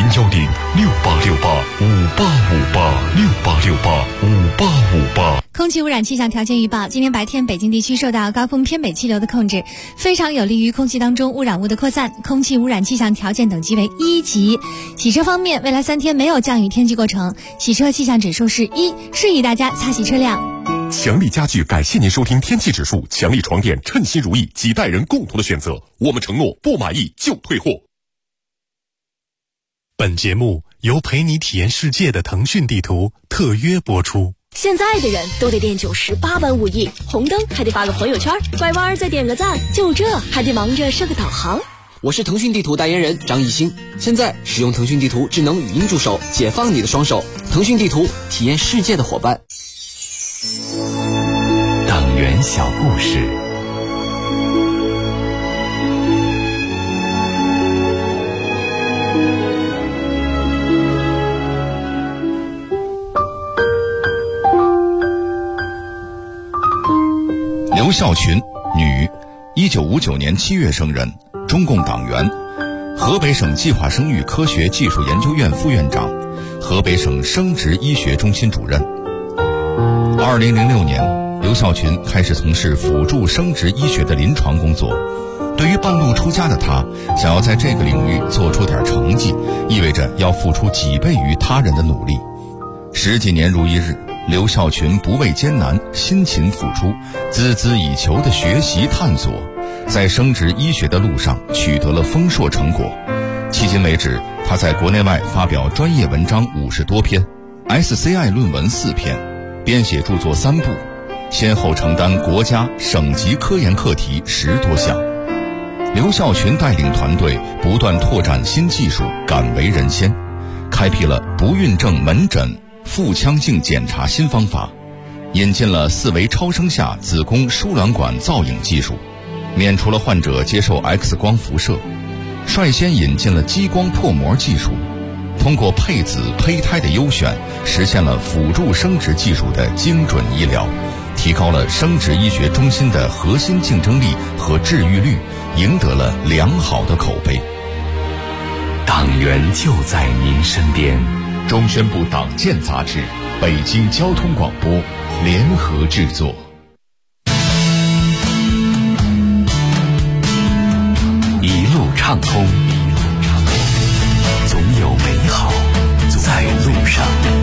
，0106868585858 空气污染气象条件预报，今天白天北京地区受到高空偏北气流的控制，非常有利于空气当中污染物的扩散，空气污染气象条件等级为1级。洗车方面，未来3天没有降雨天气过程，洗车气象指数是1，适宜大家擦洗车辆。 强力家具感谢您收听天气指数，强力床垫称心如意，几代人共同的选择，我们承诺不满意就退货。 本节目由陪你体验世界的腾讯地图特约播出。 现在的人都得练98般武艺，红灯还得发个朋友圈，拐弯再点个赞，就这还得忙着设个导航。 我是腾讯地图代言人张艺兴，现在使用腾讯地图智能语音助手，解放你的双手。腾讯地图，体验世界的伙伴。 党员小故事。 刘孝群，女，1959年7月生人，中共党员，河北省计划生育科学技术研究院副院长，河北省生殖医学中心主任。2006年，刘孝群开始从事辅助生殖医学的临床工作。对于半路出家的他，想要在这个领域做出点成绩，意味着要付出几倍于他人的努力。10几年如一日，刘孝群不畏艰难，辛勤付出，孜孜以求的学习探索，在生殖医学的路上取得了丰硕成果。迄今为止，他在国内外发表专业文章50多篇， SCI 论文4篇，编写著作3部，先后承担国家、省级科研课题10多项。刘孝群带领团队不断拓展新技术，敢为人先，开辟了不孕症门诊腹腔镜检查新方法，引进了4维超声下子宫输卵管造影技术，免除了患者接受 X 光辐射，率先引进了激光破膜技术，通过配子胚胎的优选，实现了辅助生殖技术的精准医疗，提高了生殖医学中心的核心竞争力和治愈率，赢得了良好的口碑。 党员就在您身边， 中宣部党建杂志、北京交通广播联合制作。 一路畅通，总有美好在路上。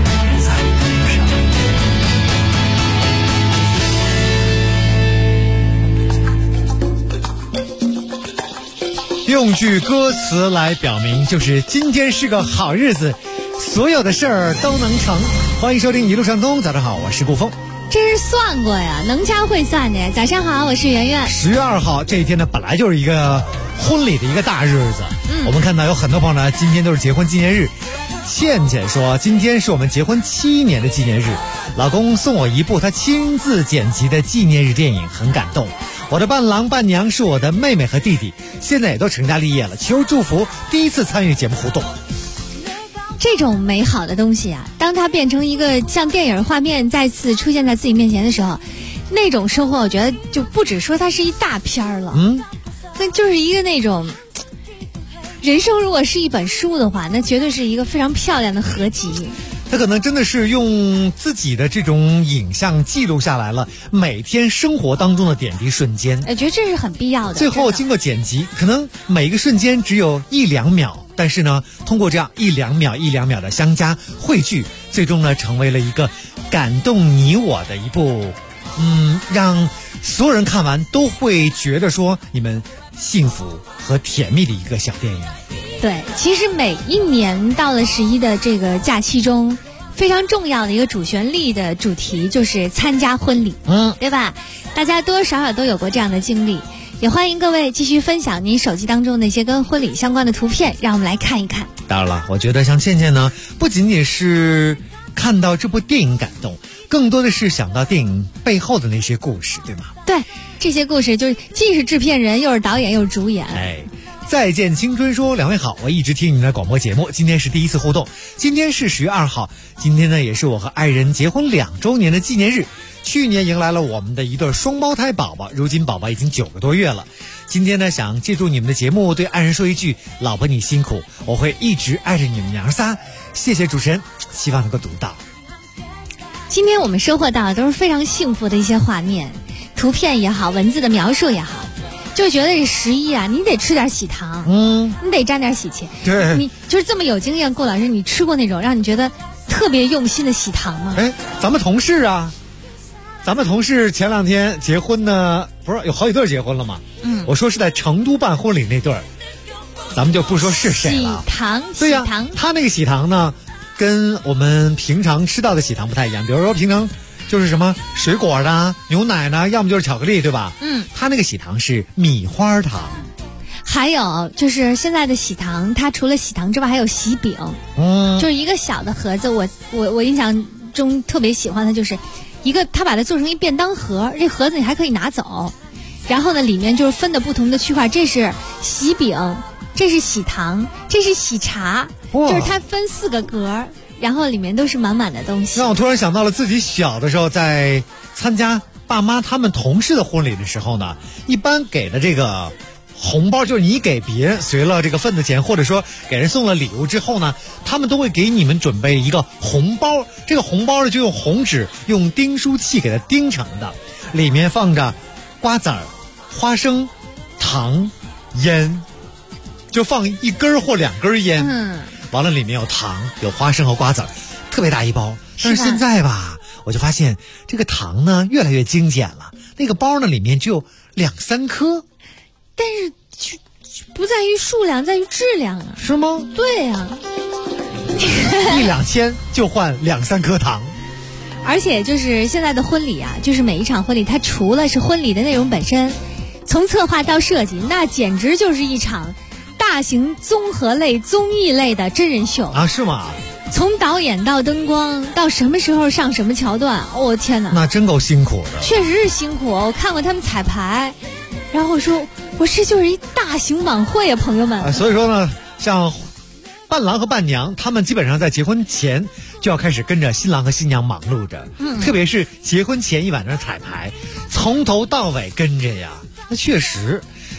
用句歌词来表明，就是今天是个好日子，所有的事儿都能成。欢迎收听一路畅通，早上好，我是顾峰。 这是算过呀，能掐会算的。早上好，我是圆圆。 10月2号这一天呢，本来就是一个婚礼的一个大日子。我们看到有很多朋友呢，今天都是结婚纪念日。倩倩说，今天是我们结婚7年的纪念日，老公送我一部他亲自剪辑的纪念日电影，很感动。我的伴郎伴娘是我的妹妹和弟弟，现在也都成家立业了，求祝福，第一次参与节目互动。 这种美好的东西啊，当它变成一个像电影画面再次出现在自己面前的时候，那种收获我觉得就不只说它是一大片了，那就是一个那种人生如果是一本书的话，那绝对是一个非常漂亮的合集。 他可能真的是用自己的这种影像记录下来了每天生活当中的点滴瞬间， 我觉得这是很必要的。 最后经过剪辑，可能每个瞬间只有1-2秒，但是呢，通过这样1-2秒的相加汇聚，最终呢成为了一个感动你我的一部让所有人看完都会觉得说你们幸福和甜蜜的一个小电影。 对，其实每一年到了11的这个假期中，非常重要的一个主旋律的主题就是参加婚礼，对吧？大家多多少少都有过这样的经历，也欢迎各位继续分享您手机当中那些跟婚礼相关的图片，让我们来看一看。 当然了，我觉得像倩倩呢，不仅仅是看到这部电影感动，更多的是想到电影背后的那些故事，对吗？ 对，这些故事就是既是制片人，又是导演，又是主演。 再见青春说，两位好，我一直听你们的广播节目，今天是第一次互动。今天是10月2号，今天呢也是我和爱人结婚2周年的纪念日。去年迎来了我们的一对双胞胎宝宝，如今宝宝已经9个多月了。今天呢想借助你们的节目对爱人说一句，老婆你辛苦，我会一直爱着你们娘仨。谢谢主持人，希望能够读到。 今天我们收获到的都是非常幸福的一些画面，图片也好，文字的描述也好，就觉得这11啊，你得吃点喜糖，你得沾点喜气。 对， 你就是这么有经验，顾老师，你吃过那种让你觉得特别用心的喜糖吗？ 咱们同事前2天结婚呢，不是有好几对结婚了吗？我说是在成都办婚礼那对，咱们就不说是谁了。 喜糖， 对呀，他那个喜糖呢，跟我们平常吃到的喜糖不太一样，比如说平常就是什么水果的、牛奶呢，要么就是巧克力，对吧？它那个喜糖是米花糖。 还有就是现在的喜糖，它除了喜糖之外还有喜饼，就是一个小的盒子。我印象中特别喜欢的就是一个，他把它做成一便当盒，这盒子你还可以拿走，然后呢里面就是分的不同的区块，这是喜饼，这是喜糖，这是喜茶，就是它分4个格，然后里面都是满满的东西。 让我突然想到了自己小的时候在参加爸妈他们同事的婚礼的时候呢，一般给的这个红包，就是你给别人随了这个份子钱，或者说给人送了礼物之后呢，他们都会给你们准备一个红包，这个红包呢就用红纸用钉书器给它钉成的，里面放着瓜子儿、花生、糖、烟，就放1根或2根烟，完了里面有糖、有花生和瓜子儿，特别大一包。但是现在吧，我就发现这个糖呢越来越精简了，那个包呢里面只有2-3颗， 但是不在于数量，在于质量啊。 是吗？ 对啊 1-2千就换2-3颗糖。 而且就是现在的婚礼啊，就是每一场婚礼它除了是婚礼的内容本身，从策划到设计，那简直就是一场大型综合类综艺类的真人秀啊。是吗？ 从导演到灯光到什么时候上什么桥段，天哪， 那真够辛苦的。 确实是辛苦，我看过他们彩排，然后说这就是一大型晚会啊，朋友们。 所以说呢，像伴郎和伴娘，他们基本上在结婚前就要开始跟着新郎和新娘忙碌着，特别是结婚前一晚上彩排，从头到尾跟着呀。那确实，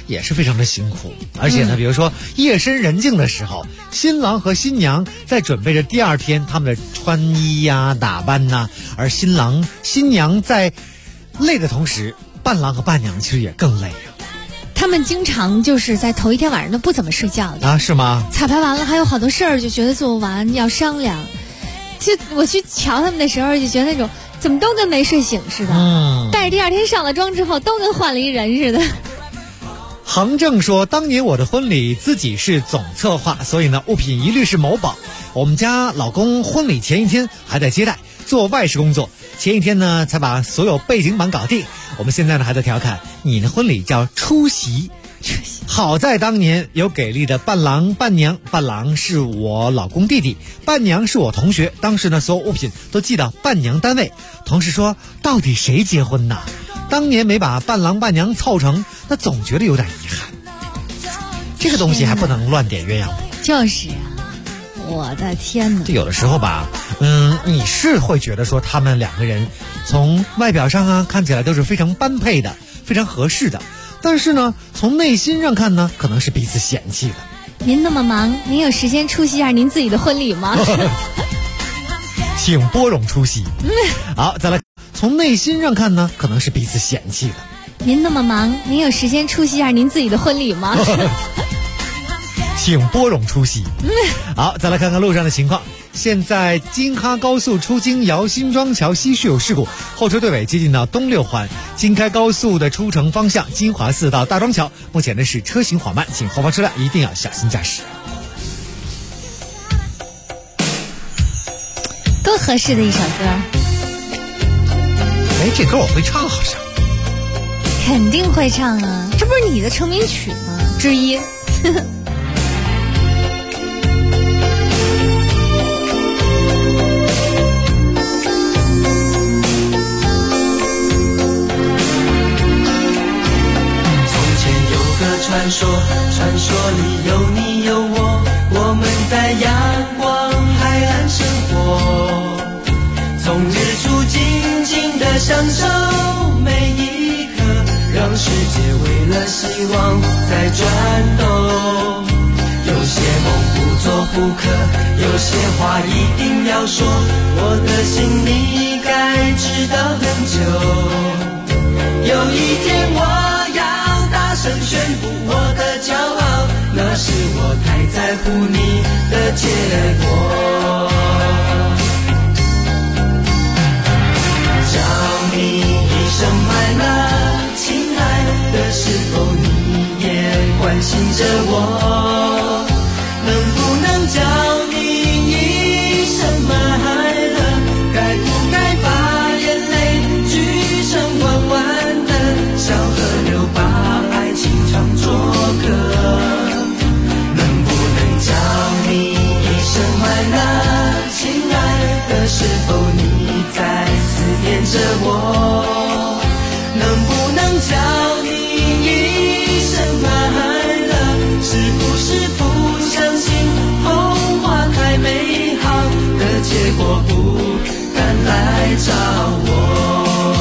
也是非常的辛苦。而且呢，比如说夜深人静的时候，新郎和新娘在准备着第二天他们的穿衣呀、打扮呐，而新娘在累的同时，伴郎和伴娘其实也更累啊。 他们经常就是在头一天晚上都不怎么睡觉的啊，是吗？ 彩排完了还有好多事儿，就觉得做不完要商量。就我去瞧他们的时候，就觉得那种怎么都跟没睡醒似的。但是第二天上了妆之后，都跟换了一人似的。 杭正说，当年我的婚礼自己是总策划，所以呢物品一律是某宝。我们家老公婚礼前一天还在接待，做外事工作，前一天呢才把所有背景板搞定。我们现在呢还在调侃，你的婚礼叫出席。好在当年有给力的伴郎伴娘，伴郎是我老公弟弟，伴娘是我同学。当时呢所有物品都寄到伴娘单位，同事说到底谁结婚呢？当年没把伴郎伴娘凑成，那总觉得有点遗憾。这个东西还不能乱点鸳鸯谱。 就是啊，我的天哪！ 就有的时候吧，你是会觉得说他们两个人从外表上啊看起来都是非常般配的，非常合适的，但是呢从内心上看呢，可能是彼此嫌弃的。 您那么忙，您有时间出席一下您自己的婚礼吗？ 请拨冗出席。好，再来，从内心上看呢，可能是彼此嫌弃的。 您那么忙，您有时间出席一下您自己的婚礼吗？ 请拨冗出席。好，再来看看路上的情况。现在京哈高速出京姚新庄桥西是有事故，后车队尾接近到东六环。京开高速的出城方向金华寺到大庄桥，目前呢是车行缓慢，请后方车辆一定要小心驾驶。 多合适的一首歌！ 哎，这歌我会唱，好像。 肯定会唱啊，这不是你的成名曲吗？之一。 传说里有你有我，我们在阳光海岸生活，从日出静静地享受每一刻，让世界为了希望在转动。有些梦不做不可，有些话一定要说，我的心你该知道很久。有一天我要大声宣布我的骄傲，那是我太在乎你的结果。叫你一声快乐，亲爱的，是否你也关心着我？能不能叫你一声快乐？该不该把眼泪聚成弯弯的小河流，把爱情唱作歌？能不能叫你一声快乐？亲爱的，是否你在思念着我？能不能叫你一声快乐？是不是不相信红花开美好的结果，不敢来找我？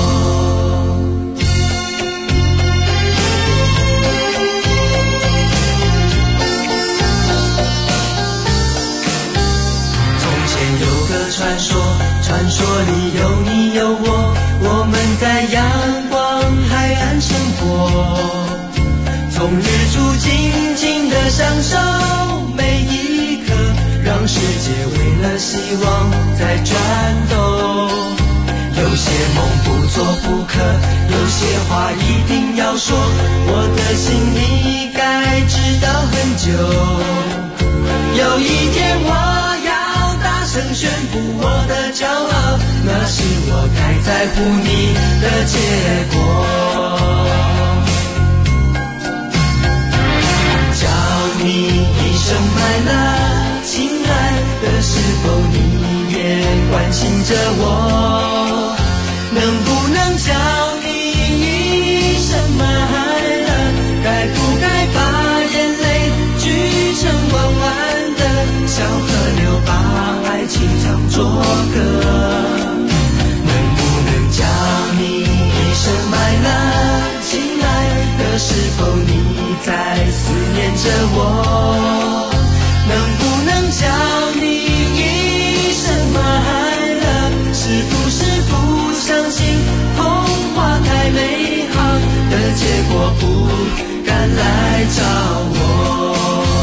传说里有你有我，我们在阳光海岸生活，从日出静静地享受每一刻，让世界为了希望在转动。有些梦不做不可，有些话一定要说，我的心你该知道很久。有一天我要大声宣布我的骄傲，那是我该在乎你的结果。叫你一声快乐，亲爱的，是否你也关心着我？能不能叫你一声快乐？该不该把眼泪聚成弯弯的小河流，把爱情唱作歌？能不能叫你一声快乐？亲爱的，是否你敢来找我。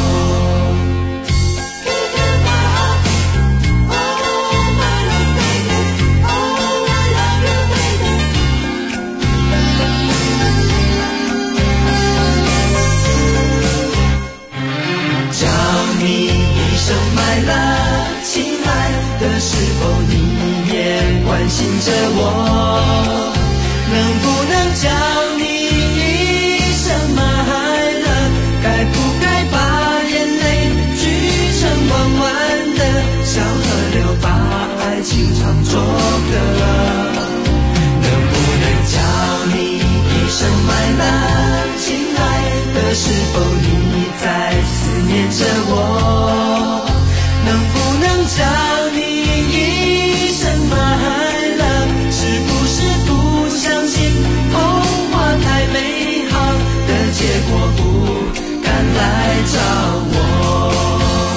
叫你一声My love， 亲爱的，是否你也关心着我？能不能叫你一声My love？ 该不该把眼泪聚成弯弯的小河流，把爱情唱作歌？能不能叫你一声My love？ 亲爱的，是否你在思念着我？能不能叫你一声My love？ 是不是不相信童话太美好的结果，不敢来找我？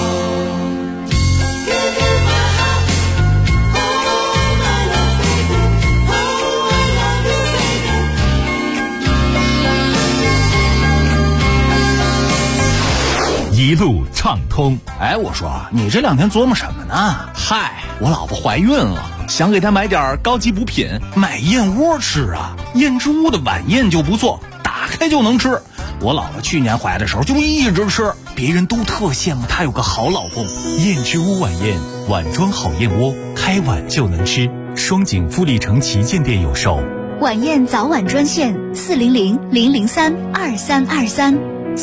一路畅通。 哎，我说你这两天琢磨什么呢？嗨，我老婆怀孕了，想给她买点高级补品，买燕窝吃啊。燕之屋的晚宴就不错，打开就能吃。我老婆去年怀的时候就一直吃，别人都特羡慕她有个好老公。 燕之屋晚宴，碗装好燕窝，开碗就能吃。双井富力城旗舰店有售。 晚宴早晚专线400-003-2323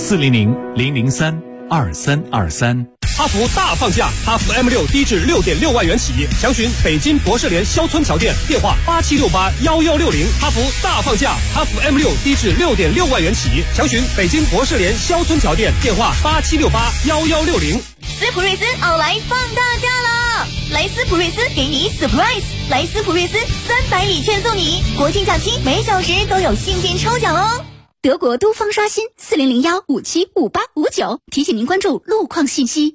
400-003-2323。 哈弗大放价，哈弗 M6 低至 6.6万元起，详询北京博士联肖村桥店，电话87681160。哈弗大放价，哈弗 M6 低至 6.6万元起，详询北京博士联肖村桥店，电话87681160。 斯普瑞斯奥莱放大假啦！来斯普瑞斯给你 surprise， 来斯普瑞斯300礼券送你，国庆假期每小时都有幸运抽奖哦。德国都方刷新4001575859，提醒您关注路况信息。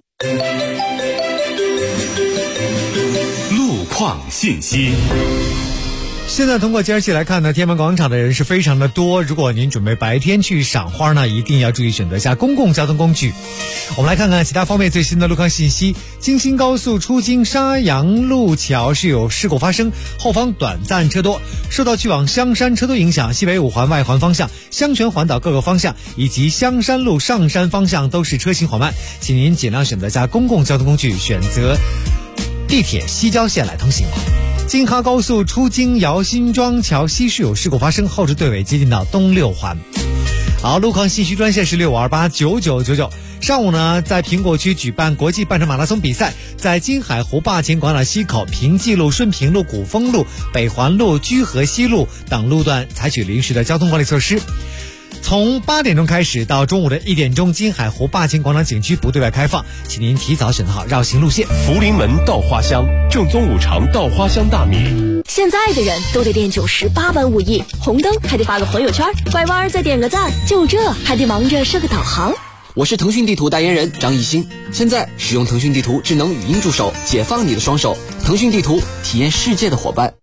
路况信息。 现在通过监视器来看呢，天安门广场的人是非常的多。如果您准备白天去赏花呢，一定要注意选择一下公共交通工具。我们来看看其他方面最新的路况信息。京新高速出京沙洋路桥是有事故发生，后方短暂车多，受到去往香山车多影响，西北五环外环方向、香泉环岛各个方向以及香山路上山方向都是车行缓慢，请您尽量选择一下公共交通工具，选择地铁西郊线来通行。京哈高速出京姚新庄桥西是有事故发生，后置队尾接近到东六环。好，路况信息专线是65289999。上午呢，在苹果区举办国际半程马拉松比赛，在金海湖坝前广场西口、平济路、顺平路、古风路、北环路、居河西路等路段采取临时的交通管理措施。从8点钟开始到中午的1点钟，金海湖坝前广场景区不对外开放，请您提早选择好绕行路线。 福临门稻花香，正宗五常稻花香大米。 现在的人都得练98般武艺，红灯还得发个朋友圈，拐弯再点个赞，就这还得忙着设个导航。 我是腾讯地图代言人张艺兴，现在使用腾讯地图智能语音助手，解放你的双手。腾讯地图，体验世界的伙伴。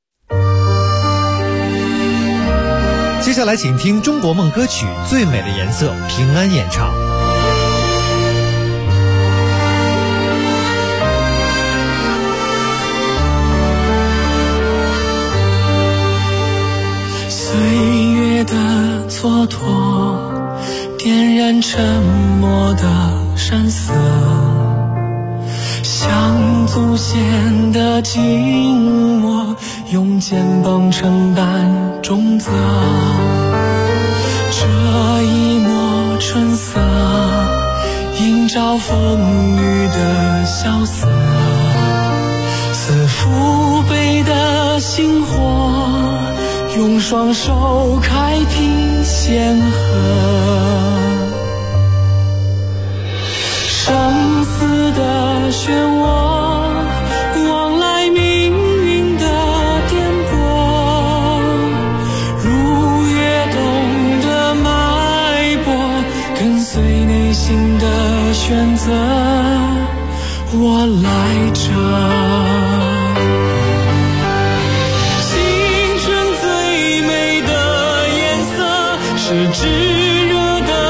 接下来请听中国梦歌曲《最美的颜色》，平安演唱。 岁月的蹉跎，点燃沉默的山色，像祖先的静默，用肩膀承担重责。这一抹春色，映照风雨的萧瑟，似父辈的星火，用双手开辟险河。生死的漩涡，往来命运的颠簸，如跃动的脉搏，跟随内心的选择，我来这。是炙热的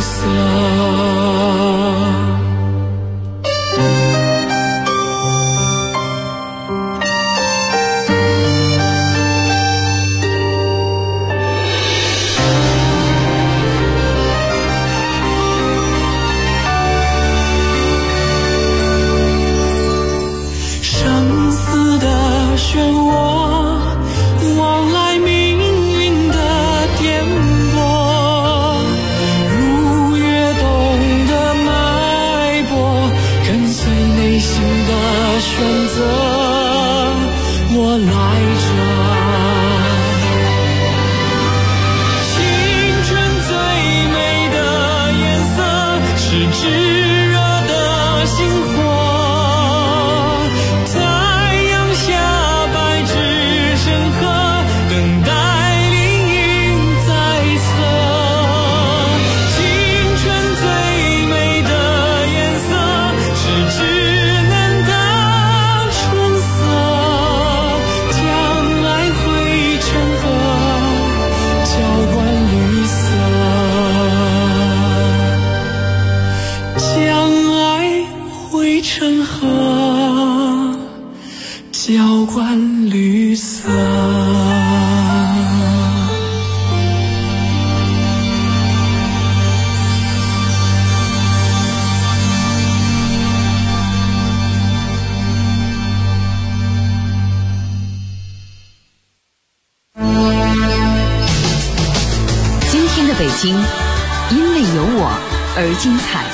北京，因为有我而精彩。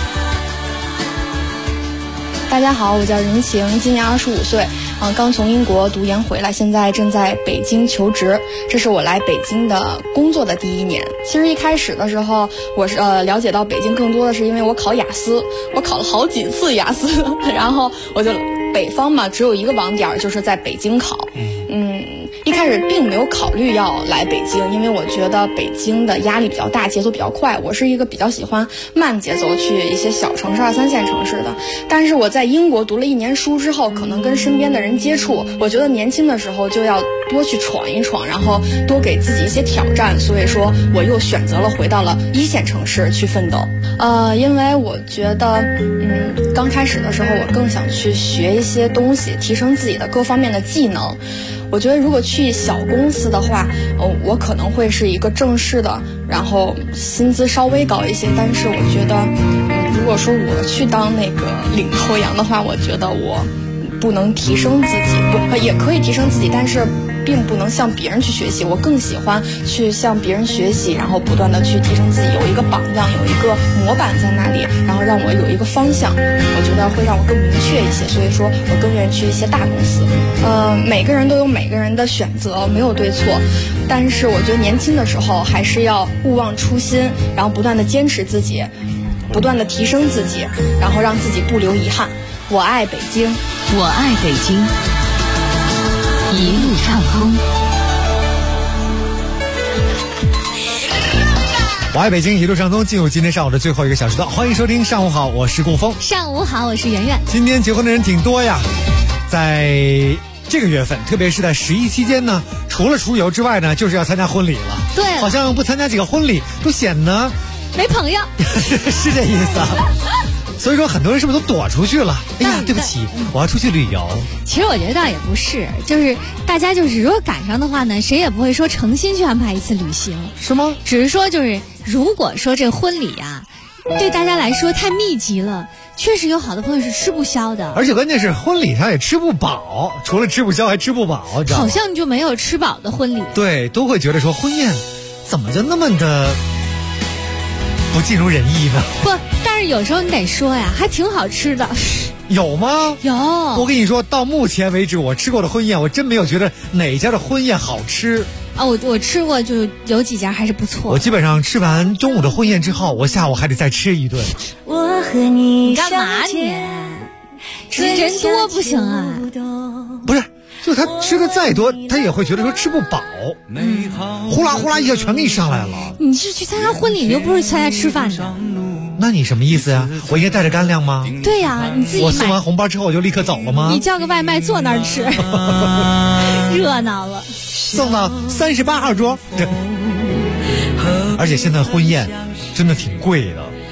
大家好，我叫任晴，今年25岁，刚从英国读研回来，现在正在北京求职。这是我来北京的工作的第1年。其实一开始的时候，我是了解到北京更多的是因为我考雅思，我考了好几次雅思，然后我就北方嘛，只有一个网点，就是在北京考。一开始并没有考虑要来北京，因为我觉得北京的压力比较大，节奏比较快。我是一个比较喜欢慢节奏，去一些小城市、2、3线城市的。但是我在英国读了1年书之后，可能跟身边的人接触，我觉得年轻的时候就要多去闯一闯，然后多给自己一些挑战。所以说，我又选择了回到了1线城市去奋斗。因为我觉得，刚开始的时候我更想去学一些东西，提升自己的各方面的技能。我觉得如果去小公司的话，我可能会是一个正式的，然后薪资稍微高一些。但是我觉得，如果说我去当那个领头羊的话，我觉得我不能提升自己，也可以提升自己，但是并不能向别人去学习。我更喜欢去向别人学习，然后不断的去提升自己，有一个榜样，有一个模板在那里，然后让我有一个方向，我觉得会让我更明确一些。所以说我更愿意去一些大公司。每个人都有每个人的选择，没有对错，但是我觉得年轻的时候还是要勿忘初心，然后不断的坚持自己，不断的提升自己，然后让自己不留遗憾。我爱北京， 我爱北京，一路畅通。 我爱北京，一路畅通。进入今天上午的最后1个小时段，欢迎收听上午好，我是顾峰。 上午好，我是圆圆。 今天结婚的人挺多呀，在这个月份，特别是在11期间呢，除了出游之外呢，就是要参加婚礼了。 对， 好像不参加几个婚礼都显得没朋友， 是这意思啊。所以说很多人是不是都躲出去了？哎呀，对不起，我要出去旅游。 其实我觉得倒也不是，就是大家就是如果赶上的话呢，谁也不会说诚心去安排一次旅行， 是吗？ 只是说就是如果说这婚礼啊，对大家来说太密集了，确实有好多朋友是吃不消的， 而且关键是婚礼上也吃不饱，除了吃不消还吃不饱，知道吗？ 好像就没有吃饱的婚礼。 对，都会觉得说婚宴怎么就那么的不尽如人意呢？ 不，但是有时候你得说呀，还挺好吃的。 有吗？ 有。 我跟你说，到目前为止我吃过的婚宴，我真没有觉得哪家的婚宴好吃啊。我吃过，就有几家还是不错。 我基本上吃完中午的婚宴之后，我下午还得再吃一顿。 我和你干嘛你？人多不行啊？ 不是，就他吃的再多，他也会觉得说吃不饱，呼啦呼啦一下全给你上来了。 你是去参加婚礼，你又不是参加吃饭的。 那你什么意思呀？我应该带着干粮吗？ 对呀，你自己买。 我送完红包之后我就立刻走了吗？ 你叫个外卖坐那儿吃，热闹了。 送到38号桌。而且现在婚宴真的挺贵的。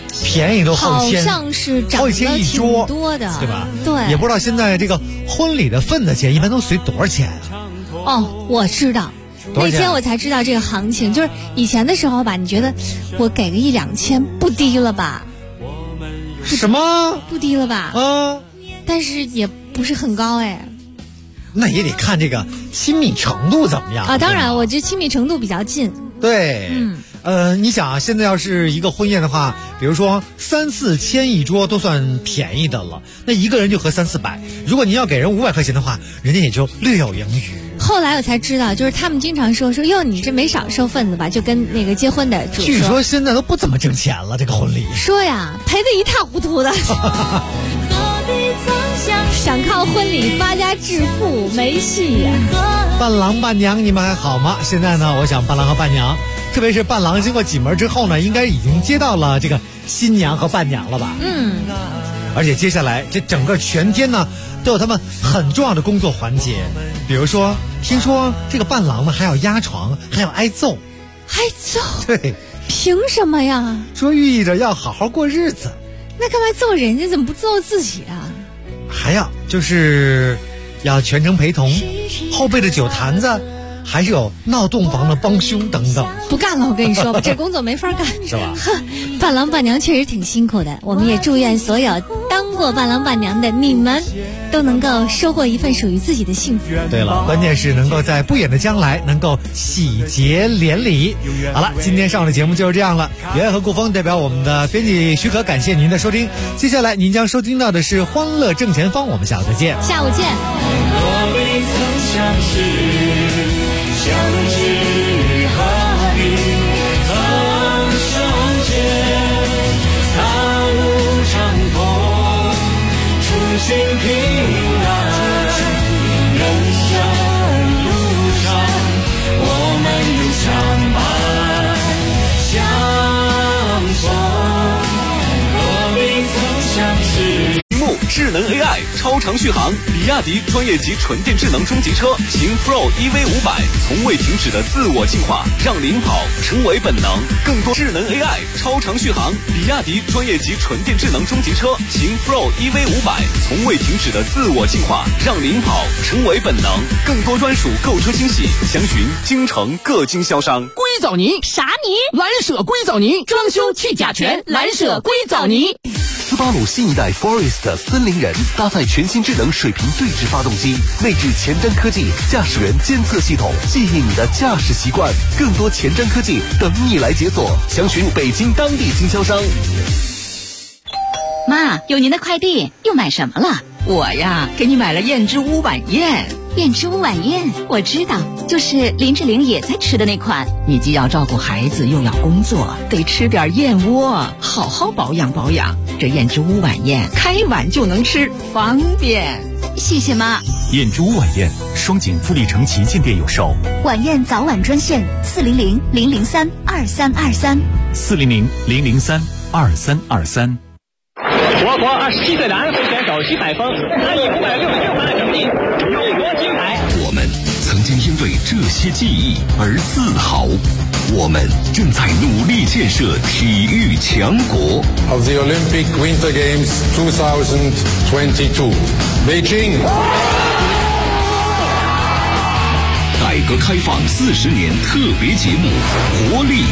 便宜都好像是涨了挺多的， 对吧？ 对， 也不知道现在这个婚礼的份子钱一般都随多少钱啊？ 哦，我知道。那天我才知道这个行情，就是以前的时候吧，你觉得我给个1-2千不低了吧？ 什么？ 不低了吧？但是也不是很高哎。 那也得看这个亲密程度怎么样啊！当然，我觉得亲密程度比较近。 对，你想啊，现在要是一个婚宴的话，比如说3-4千一桌都算便宜的了，那一个人就合300-400。如果您要给人500块钱的话，人家也就略有盈余。 后来我才知道，就是他们经常说哟，你这没少收份子吧？就跟那个结婚的主据说现在都不怎么挣钱了，这个婚礼说呀，赔得一塌糊涂的。想靠婚礼发家致富没戏呀！ 伴郎伴娘你们还好吗？现在呢，我想伴郎和伴娘，特别是伴郎经过几门之后呢，应该已经接到了这个新娘和伴娘了吧？而且接下来这整个全天呢，都有他们很重要的工作环节，比如说，听说这个伴郎呢还要压床，还要挨揍。 挨揍？ 对。 凭什么呀？ 说寓意着要好好过日子。 那干嘛揍人家？怎么不揍自己啊？ 还要全程陪同，后备的酒坛子，还是有闹洞房的帮凶等等。 不干了，我跟你说吧，这工作没法干， 是吧？ 伴郎伴娘确实挺辛苦的，我们也祝愿所有当过伴郎伴娘的你们都能够收获一份属于自己的幸福。 对了，关键是能够在不远的将来能够喜结连理。好了，今天上午的节目就是这样了。袁和顾峰代表我们的编辑许可，感谢您的收听。接下来您将收听到的是《欢乐正前方》，我们下午再见。 下午见。 相知何必曾相见，踏入长空，初心平安。人生路上，我们有相伴相逢，何必曾相识。 智能 AI 超长续航，比亚迪专业级纯电智能中级车秦 Pro EV500，从未停止的自我进化，让领跑成为本能。更多智能 AI 超长续航，比亚迪专业级纯电智能中级车秦 Pro EV500，从未停止的自我进化，让领跑成为本能。更多专属购车惊喜，详询京城各经销商。 硅藻泥啥泥？蓝舍硅藻泥，装修去甲醛，蓝舍硅藻泥。 斯巴鲁新一代 Forest 森林人搭载全新智能水平对置发动机，内置前瞻科技驾驶员监测系统，记忆你的驾驶习惯。更多前瞻科技等你来解锁，详询北京当地经销商。 妈，有您的快递，又买什么了？我呀，给你买了燕之屋晚宴。燕之屋晚宴，我知道，就是林志玲也在吃的那款。你既要照顾孩子，又要工作，得吃点燕窝，好好保养保养。这燕之屋晚宴，开碗就能吃，方便。谢谢妈。 燕之屋晚宴，双井富力城旗舰店有售。 晚宴早晚专线 400-003-2323，400-003-2323。 我国27岁男飞选手徐海峰，他以566分的成绩勇夺金牌。 我们曾经因为这些记忆而自豪，我们正在努力建设体育强国。 Of the Olympic Winter Games 2022, Beijing。 改革开放40年特别节目，活力